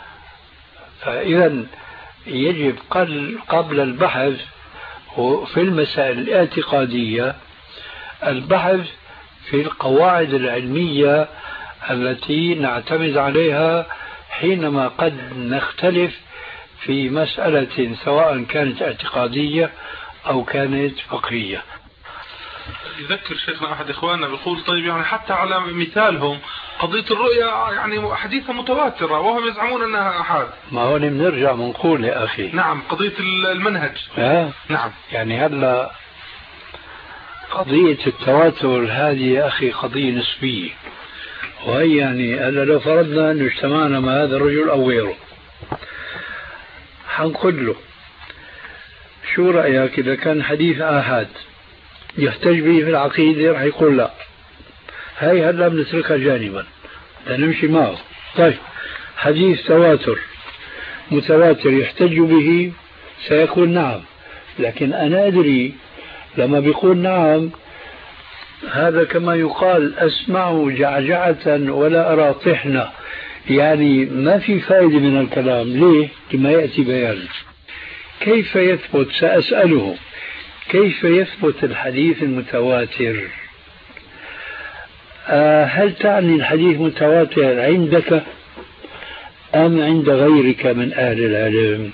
فإذا يجب قبل البحث في المسائل الاعتقادية البحث في القواعد العلمية التي نعتمد عليها حينما قد نختلف في مسألة سواء كانت اعتقادية أو كانت فقهية. يذكر شيخنا أحد إخواننا بيقول طيب يعني حتى على مثالهم قضية الرؤيا يعني حديثة متواترة وهم يزعمون أنها أحاد. ما هو بنرجع بنقول يا أخي. نعم قضية المنهج. آه. نعم. يعني هلا قضية التواتر هذه يا أخي قضية نسبية، وهي يعني هلا لو فرضنا أن اجتمعنا مع هذا الرجل أو غيره حنقول له شو رأيك إذا كان حديث آحاد يحتج به في العقيدة؟ رح يقول لا، هاي هلا بنتركها جانبا لنمشي معه. طيب حديث تواتر متواتر يحتج به سيقول نعم، لكن أنا أدري لما بيقول نعم هذا كما يقال أسمع جعجعة ولا أرى طحنة، يعني ما في فائدة من الكلام. ليه؟ كما يأتي بيان. كيف يثبت؟ سأسأله كيف يثبت الحديث المتواتر؟ أه هل تعني الحديث متواتر عندك أم عند غيرك من أهل العلم؟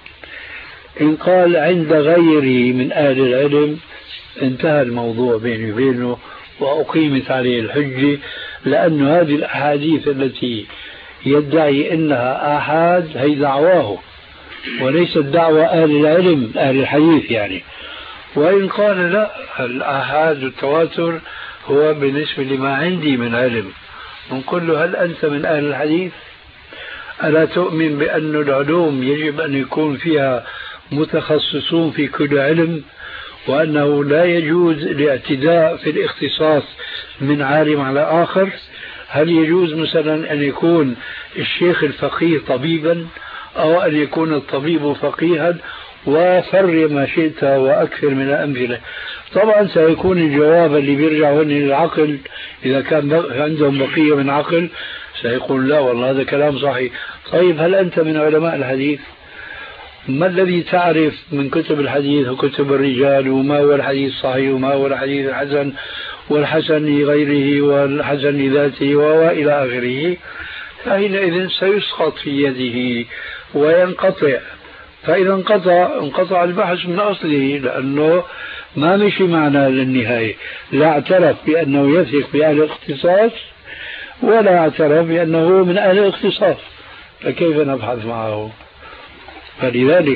إن قال عند غيري من أهل العلم انتهى الموضوع بيني وبينه وأقيمت عليه الحجة، لأن هذه الأحاديث التي يدعي إنها آحاد هي دعواه وليست دعوة أهل العلم أهل الحديث يعني. وإن قال لا الآحاد والتواتر هو بالنسبة لما عندي من علم، نقول له هل أنت من أهل الحديث؟ ألا تؤمن بأن العلوم يجب أن يكون فيها متخصصون في كل علم، وأنه لا يجوز الاعتداء في الاختصاص من عالم على آخر؟ هل يجوز مثلا أن يكون الشيخ الفقيه طبيبا أو أن يكون الطبيب فقيها؟ وفر ما شئت وأكثر من الأمثلة. طبعا سيكون الجواب اللي بيرجع هون للعقل، إذا كان عندهم بقية من عقل سيقول لا والله هذا كلام صحيح. طيب هل أنت من علماء الحديث؟ ما الذي تعرف من كتب الحديث وكتب الرجال وما هو الحديث الصحيح وما هو الحديث الحسن والحسن لغيره والحسن لذاته وإلى آخره؟ فحينئذ سيسقط في يده وينقطع، فإذا انقطع انقطع البحث من أصله، لأنه ما مشي معنا للنهاية، لا اعترف بأنه يثق بأهل الاختصاص ولا اعترف بأنه من أهل الاختصاص، فكيف نبحث معه؟ فلذلك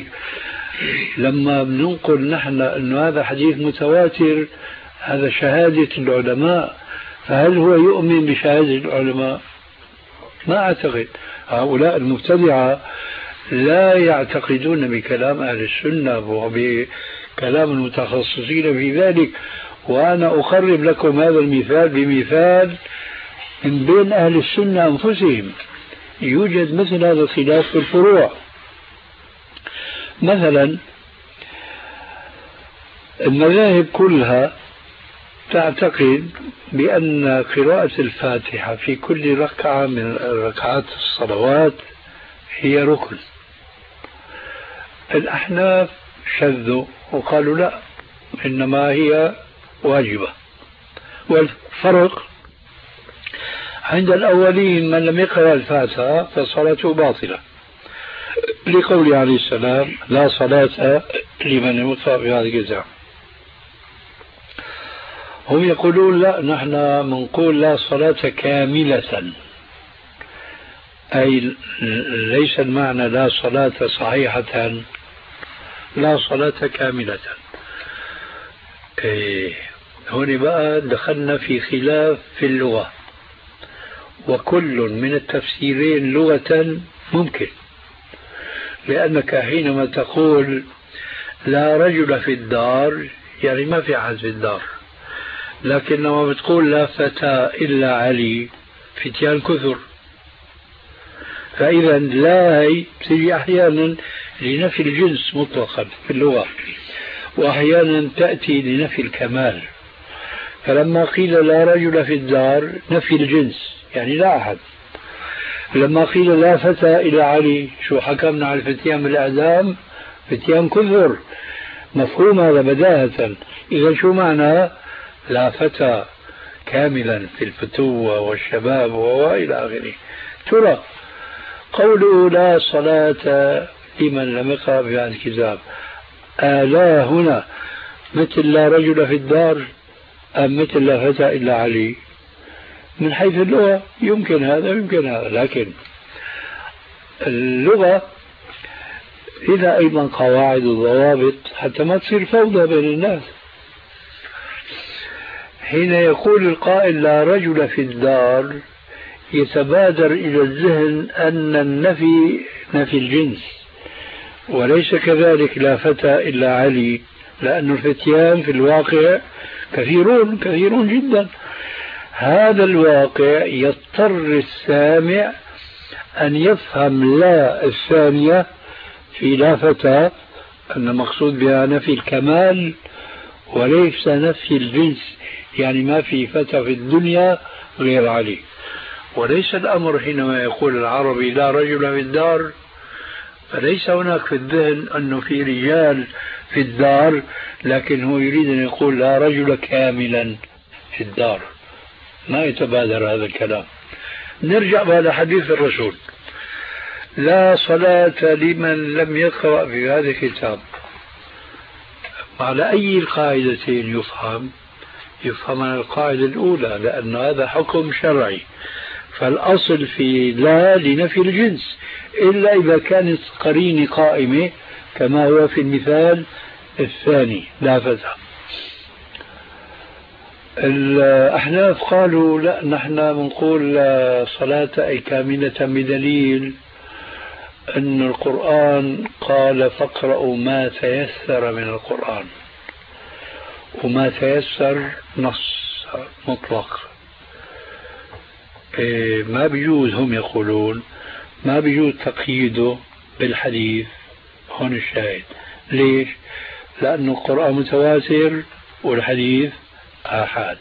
لما بننقل نحن أن هذا حديث متواتر هذا شهادة العلماء، فهل هو يؤمن بشهادة العلماء؟ ما أعتقد. هؤلاء المبتدعة لا يعتقدون بكلام أهل السنة وبكلام المتخصصين في ذلك. وأنا أقرب لكم هذا المثال بمثال من بين أهل السنة أنفسهم يوجد مثل هذا الخلاف في الفروع. مثلا المذاهب كلها تعتقد بأن قراءة الفاتحة في كل ركعة من ركعات الصلوات هي ركن. الأحناف شذوا وقالوا لا إنما هي واجبة. والفرق عند الأولين من لم يقرأ الفاتحة فصلاته باطلة، لقول عليه السلام لا صلاة لمن يوفى بهذه الجزاء. هم يقولون لا نحن منقول لا صلاة كاملة، أي ليس المعنى لا صلاة صحيحة، لا صلاة كاملة. إيه هون بقى دخلنا في خلاف في اللغة، وكل من التفسيرين لغة ممكن، لأنك حينما تقول لا رجل في الدار يعني ما في أحد في الدار، لكن لما بتقول لا فتى إلا علي فتيان كثر، فإذا لا هي تجي أحيانا لنفي الجنس مطلقا في اللغة، وأحيانا تأتي لنفي الكمال. فلما قيل لا رجل في الدار نفي الجنس يعني لا أحد. لما قيل لا فتى إلى علي شو حكمنا على الفتيان بالإعدام؟ فتيان كثر، مفهوم هذا بداهة. إذا شو معنى لا فتى كاملا في الفتوة والشباب وإلى آخره. ترى قوله لا صلاة لمن لم يقرأ بهذا الكتاب، آلا هنا مثل لا رجل في الدار أم مثل لا فتى إلا علي؟ من حيث اللغة يمكن هذا يمكن هذا، لكن اللغة إذا أيضا قواعد وضوابط حتى ما تصير فوضى بين الناس. حين يقول القائل لا رجل في الدار يتبادر إلى الذهن أن النفي نفي الجنس، وليس كذلك لا فتى إلا علي، لأن الفتيان في الواقع كثيرون كثيرون جدا. هذا الواقع يضطر السامع أن يفهم لا الثانية في لا فتى أن مقصود بها نفي الكمال وليس نفي الجنس، يعني ما في فتى في الدنيا غير علي. وليس الأمر حينما يقول العربي لا رجل في الدار فليس هناك في الذهن أنه في رجال في الدار، لكن هو يريد أن يقول لا رجل كاملا في الدار، ما يتبادر هذا الكلام. نرجع بهذا حديث الرسول لا صلاة لمن لم يقرأ في هذا الكتاب. على أي القاعدتين يفهم؟ يفهم على القاعدة الأولى، لأن هذا حكم شرعي، فالأصل في لا لنفي الجنس إلا إذا كانت قرينة قائمة كما هو في المثال الثاني لا فتى. الأحناف قالوا لا، نحن بنقول صلاة أي كاملة بدليل أن القرآن قال فاقرأوا ما تيسر من القرآن، وما تيسر نص مطلق. إيه ما بيجوز، هم يقولون ما بيجوز تقييده بالحديث. هون الشاهد ليش؟ لأن القرآن متواتر والحديث آحاد.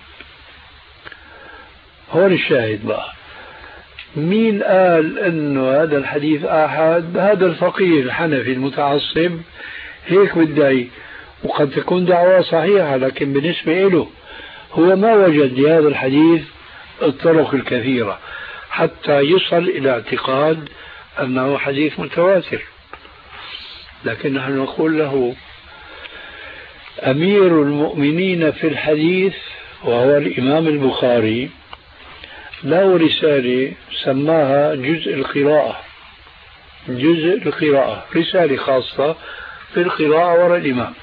هون الشاهد بقى، مين قال انه هذا الحديث آحاد؟ هذا الفقيه الحنفي المتعصب هيك بدعي، وقد تكون دعوة صحيحة، لكن بالنسبة له هو ما وجد لهذا الحديث الطرق الكثيرة حتى يصل إلى اعتقاد أنه حديث متواتر. لكن نحن نقول له أمير المؤمنين في الحديث وهو الإمام البخاري له رسالة سماها جزء القراءة، جزء القراءة، رسالة خاصة في القراءة وراء الإمام.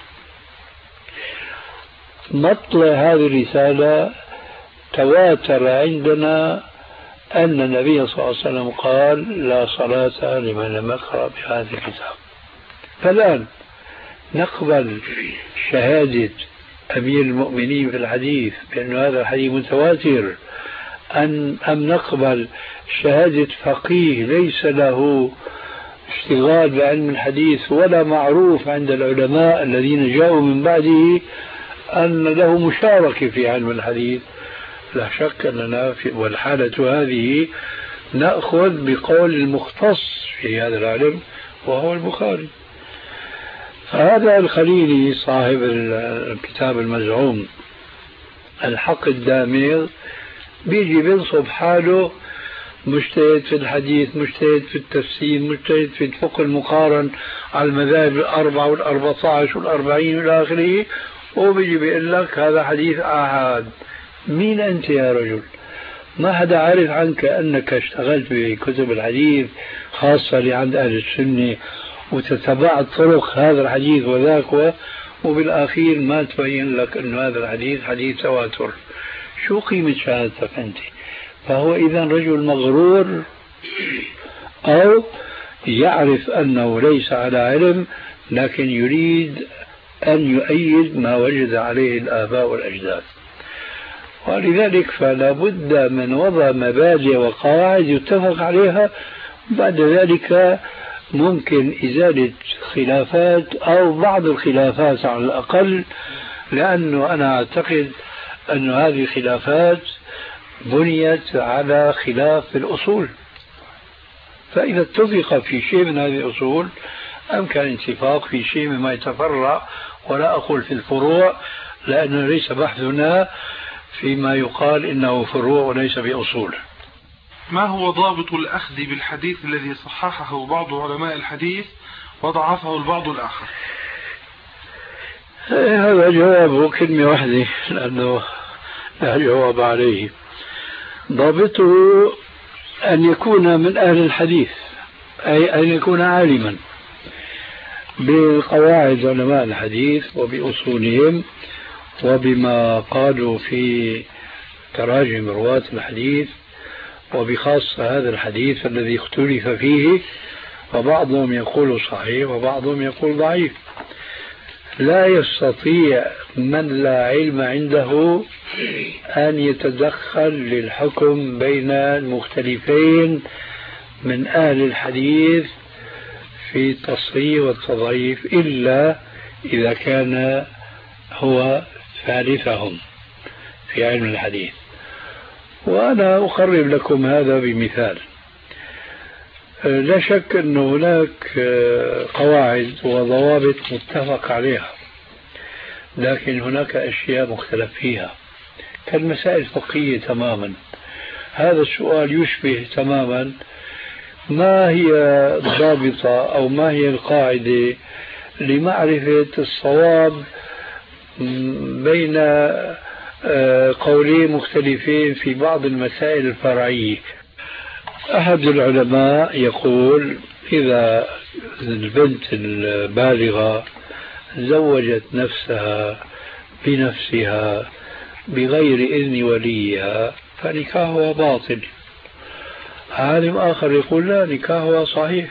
مطلع هذه الرسالة تواتر عندنا أن النبي صلى الله عليه وسلم قال لا صلاة لمن لم يقرأ بهذا الكتاب. فالآن نقبل شهادة أمير المؤمنين في الحديث بأن هذا الحديث متواتر، أن أم نقبل شهادة فقيه ليس له اشتغال بعلم الحديث ولا معروف عند العلماء الذين جاءوا من بعده أن له مشاركة في علم الحديث؟ لا شك أننا في والحالة هذه نأخذ بقول المختص في هذا العلم وهو البخاري. فهذا الخليلي صاحب الكتاب المزعوم الحق الدامغ بيجي بينصب حاله مجتهد في الحديث، مجتهد في التفسير، مجتهد في الفقه المقارن على المذاهب الأربعة والأربعة عشر والأربعين والى آخره، وبيجي بيقول لك هذا حديث آحاد. مين أنت يا رجل؟ ما حدا عارف عنك أنك اشتغلت بكتب الحديث خاصة لعند أهل السنة وتتبعت طرق هذا الحديث وذاك، وبالأخير ما تبين لك أن هذا الحديث حديث تواتر. شو قيمة شهادتك أنت؟ فهو إذا رجل مغرور أو يعرف أنه ليس على علم لكن يريد أن يؤيد ما وجد عليه الآباء والأجداد. ولذلك فلا بد من وضع مبادئ وقواعد يتفق عليها، بعد ذلك ممكن إزالة خلافات أو بعض الخلافات على الأقل، لأنه أنا أعتقد أن هذه الخلافات بنيت على خلاف في الأصول، فإذا اتفق في شيء من هذه الأصول أمكن الاتفاق في شيء مما يتفرع، ولا أقول في الفروع لأنه ليس بحثنا فيما يقال إنه فروع وليس بأصول. ما هو ضابط الأخذ بالحديث الذي صححه بعض علماء الحديث وضعفه البعض الآخر؟ هذا جوابه كلمة واحدة لأنه لا جواب عليه. ضابطه أن يكون من أهل الحديث، أي أن يكون عالما بقواعد علماء الحديث وبأصولهم وبما قالوا في تراجم رواة الحديث، وبخاصة هذا الحديث الذي اختلف فيه، وبعضهم يقول صحيح وبعضهم يقول ضعيف. لا يستطيع من لا علم عنده أن يتدخل للحكم بين المختلفين من أهل الحديث في التصحيح والتضعيف إلا إذا كان هو ثالثهم في علم الحديث. وأنا أقرب لكم هذا بمثال. لا شك أن هناك قواعد وضوابط متفق عليها، لكن هناك أشياء مختلف فيها كالمسائل الفقهية تماما. هذا السؤال يشبه تماما ما هي الضابطة أو ما هي القاعدة لمعرفة الصواب بين قولين مختلفين في بعض المسائل الفرعية. أحد العلماء يقول إذا البنت البالغة زوجت نفسها بنفسها بغير إذن وليها فنكاحها باطل. عالم آخر يقول لا، نكاحها صحيح.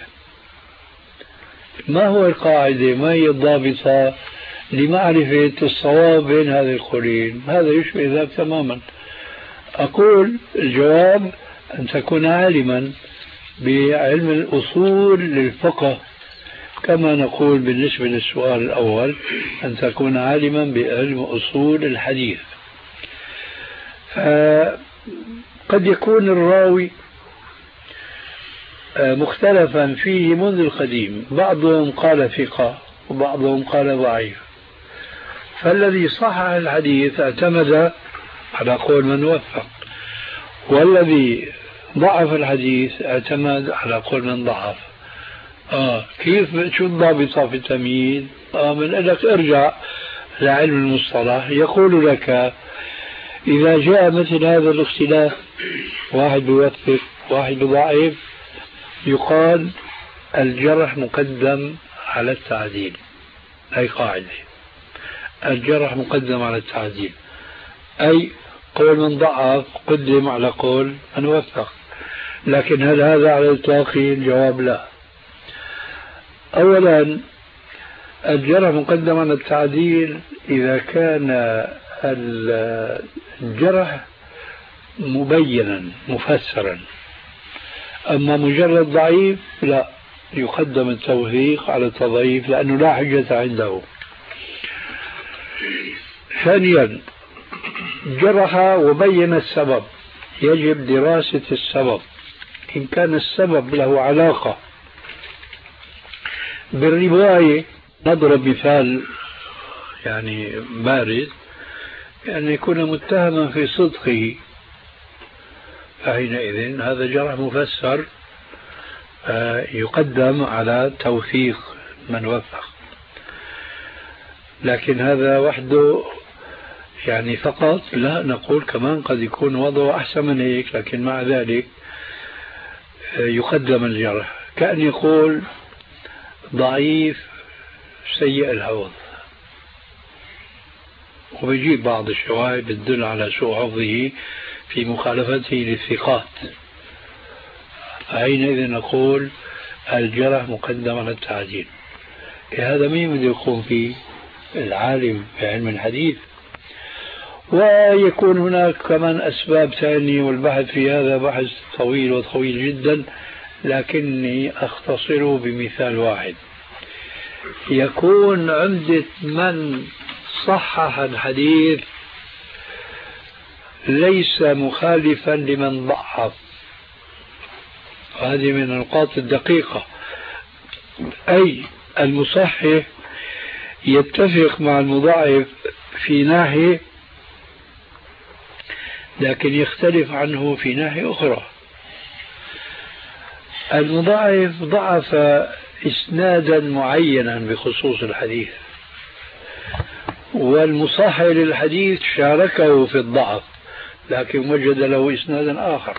ما هو القاعدة؟ ما هي الضابطة لمعرفة الصواب بين هذه القولين؟ هذا يشبه ذاك تماما. أقول الجواب أن تكون عالما بعلم الأصول للفقه، كما نقول بالنسبة للسؤال الأول أن تكون عالما بعلم أصول الحديث. فقد يكون الراوي مختلفا فيه منذ القديم، بعضهم قال ثقة وبعضهم قال ضعيف، فالذي صحح الحديث اعتمد على قول من وفق، والذي ضعف الحديث اعتمد على قول من ضعف. آه كيف شو الضابطة في التمييز؟ آه من لك ارجع لعلم المصطلح، يقول لك إذا جاء مثل هذا الاختلاف، واحد بيوثق واحد بضعيف، يقال الجرح مقدم على التعديل. أي قاعدة، الجرح مقدم على التعديل، أي قول من ضعف قدم على قول من وثق. لكن هل هذا على الإطلاق؟ الجواب لا. أولا الجرح مقدم على التعديل إذا كان الجرح مبينا مفسرا، أما مجرد ضعيف لا، يقدم التوثيق على التضعيف لأنه لا حجة عنده. ثانيا جرح وبين السبب، يجب دراسة السبب. إن كان السبب له علاقة بالرواية، نضرب مثال يعني بارز، يعني يكون متهما في صدقه، فحينئذ هذا جرح مفسر يقدم على توثيق من وثق. لكن هذا وحده يعني فقط لا، نقول كمان قد يكون وضعه أحسن من هيك، لكن مع ذلك يقدم الجرح. كأن يقول ضعيف سيء الحفظ، وبيجيب بعض الشواهد بتدل على سوء حفظه في مخالفته للثقات، فحينئذ نقول الجرح مقدم على التعديل. هذا مين بده يقوم فيه؟ العالم في علم الحديث. ويكون هناك كمان أسباب ثانية، والبحث في هذا بحث طويل وطويل جدا، لكني أختصره بمثال واحد. يكون عمدة من صحح الحديث ليس مخالفا لمن ضعف، هذه من النقاط الدقيقة. أي المصحح يتفق مع المضاعف في ناحية، لكن يختلف عنه في ناحية أخرى. المضاعف ضعف إسنادا معينا بخصوص الحديث، والمصحح للحديث شاركه في الضعف لكن وجد له إسنادا آخر.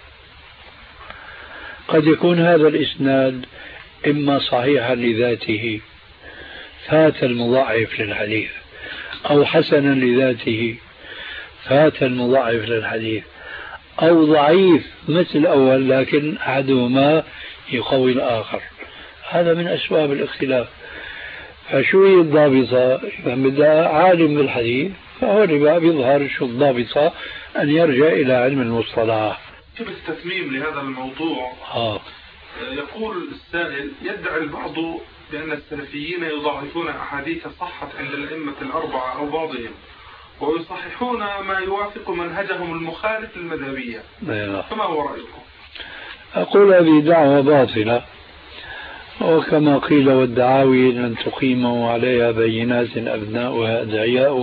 قد يكون هذا الإسناد إما صحيحا لذاته فات المضاعف للحديث، أو حسنا لذاته فات المضاعف للحديث، أو ضعيف مثل الأول لكن أحدهما يقوي الآخر. هذا من أسباب الاختلاف. فشو هي الضابطة؟ إذا بدأ عالم بالحديث فهو بقى بيظهر شو الضابطة، أن يرجع إلى علم المصطلح. كيف التتميم لهذا الموضوع؟ آه. يقول السائل: يدعي البعض بأن السلفيين يضاعفون أحاديث صحت عند الأئمة الأربعة أو بعضهم، ويصححون ما يوافق منهجهم المخالف للمذهبية، فما هو رأيكم؟ أقول هذه دعوة باطلة، وكما قيل: والدعاوي لن تقيموا عليها بينات أبناؤها أدعياء.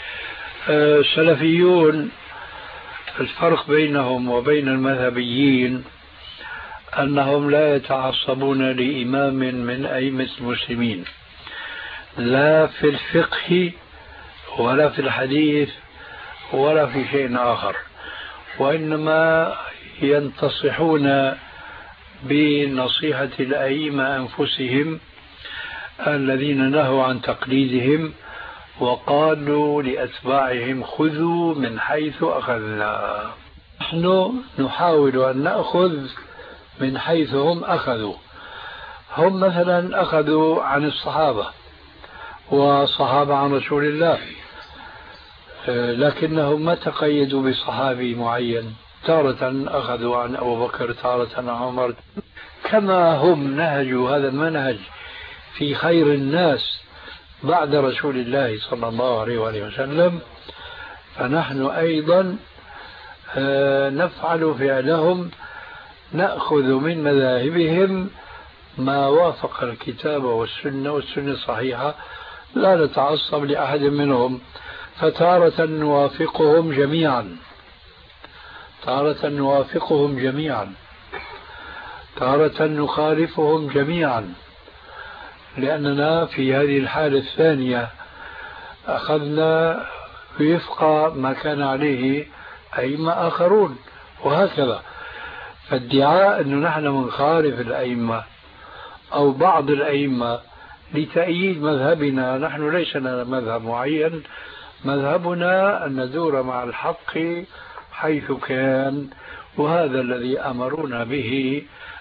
السلفيون الفرق بينهم وبين المذهبيين أنهم لا يتعصبون لإمام من أئمة المسلمين، لا في الفقه ولا في الحديث ولا في شيء آخر، وإنما ينتصحون بنصيحة الأئمة أنفسهم الذين نهوا عن تقليدهم وقالوا لأتباعهم: خذوا من حيث أخذنا. نحن نحاول أن نأخذ من حيث هم أخذوا. هم مثلا أخذوا عن الصحابة والصحابة عن رسول الله، لكنهم ما تقيدوا بصحابي معين، تارة أخذوا عن أبو بكر، تارة عن عمر، كما هم نهجوا هذا المنهج في خير الناس بعد رسول الله صلى الله عليه وسلم، فنحن أيضا نفعل فعلهم، نأخذ من مذاهبهم ما وافق الكتاب والسنة والسنة الصحيحة، لا نتعصب لأحد منهم، فتارة نوافقهم جميعا، تارة نوافقهم جميعا، تارة نخالفهم جميعا، لأننا في هذه الحالة الثانية أخذنا وفق ما كان عليه أئمة آخرون، وهكذا. فادعاء أنه نحن منخالف الأئمة أو بعض الأئمة لتأييد مذهبنا، نحن ليس لنا مذهب معين، مذهبنا أن ندور مع الحق حيث كان، وهذا الذي أمرونا به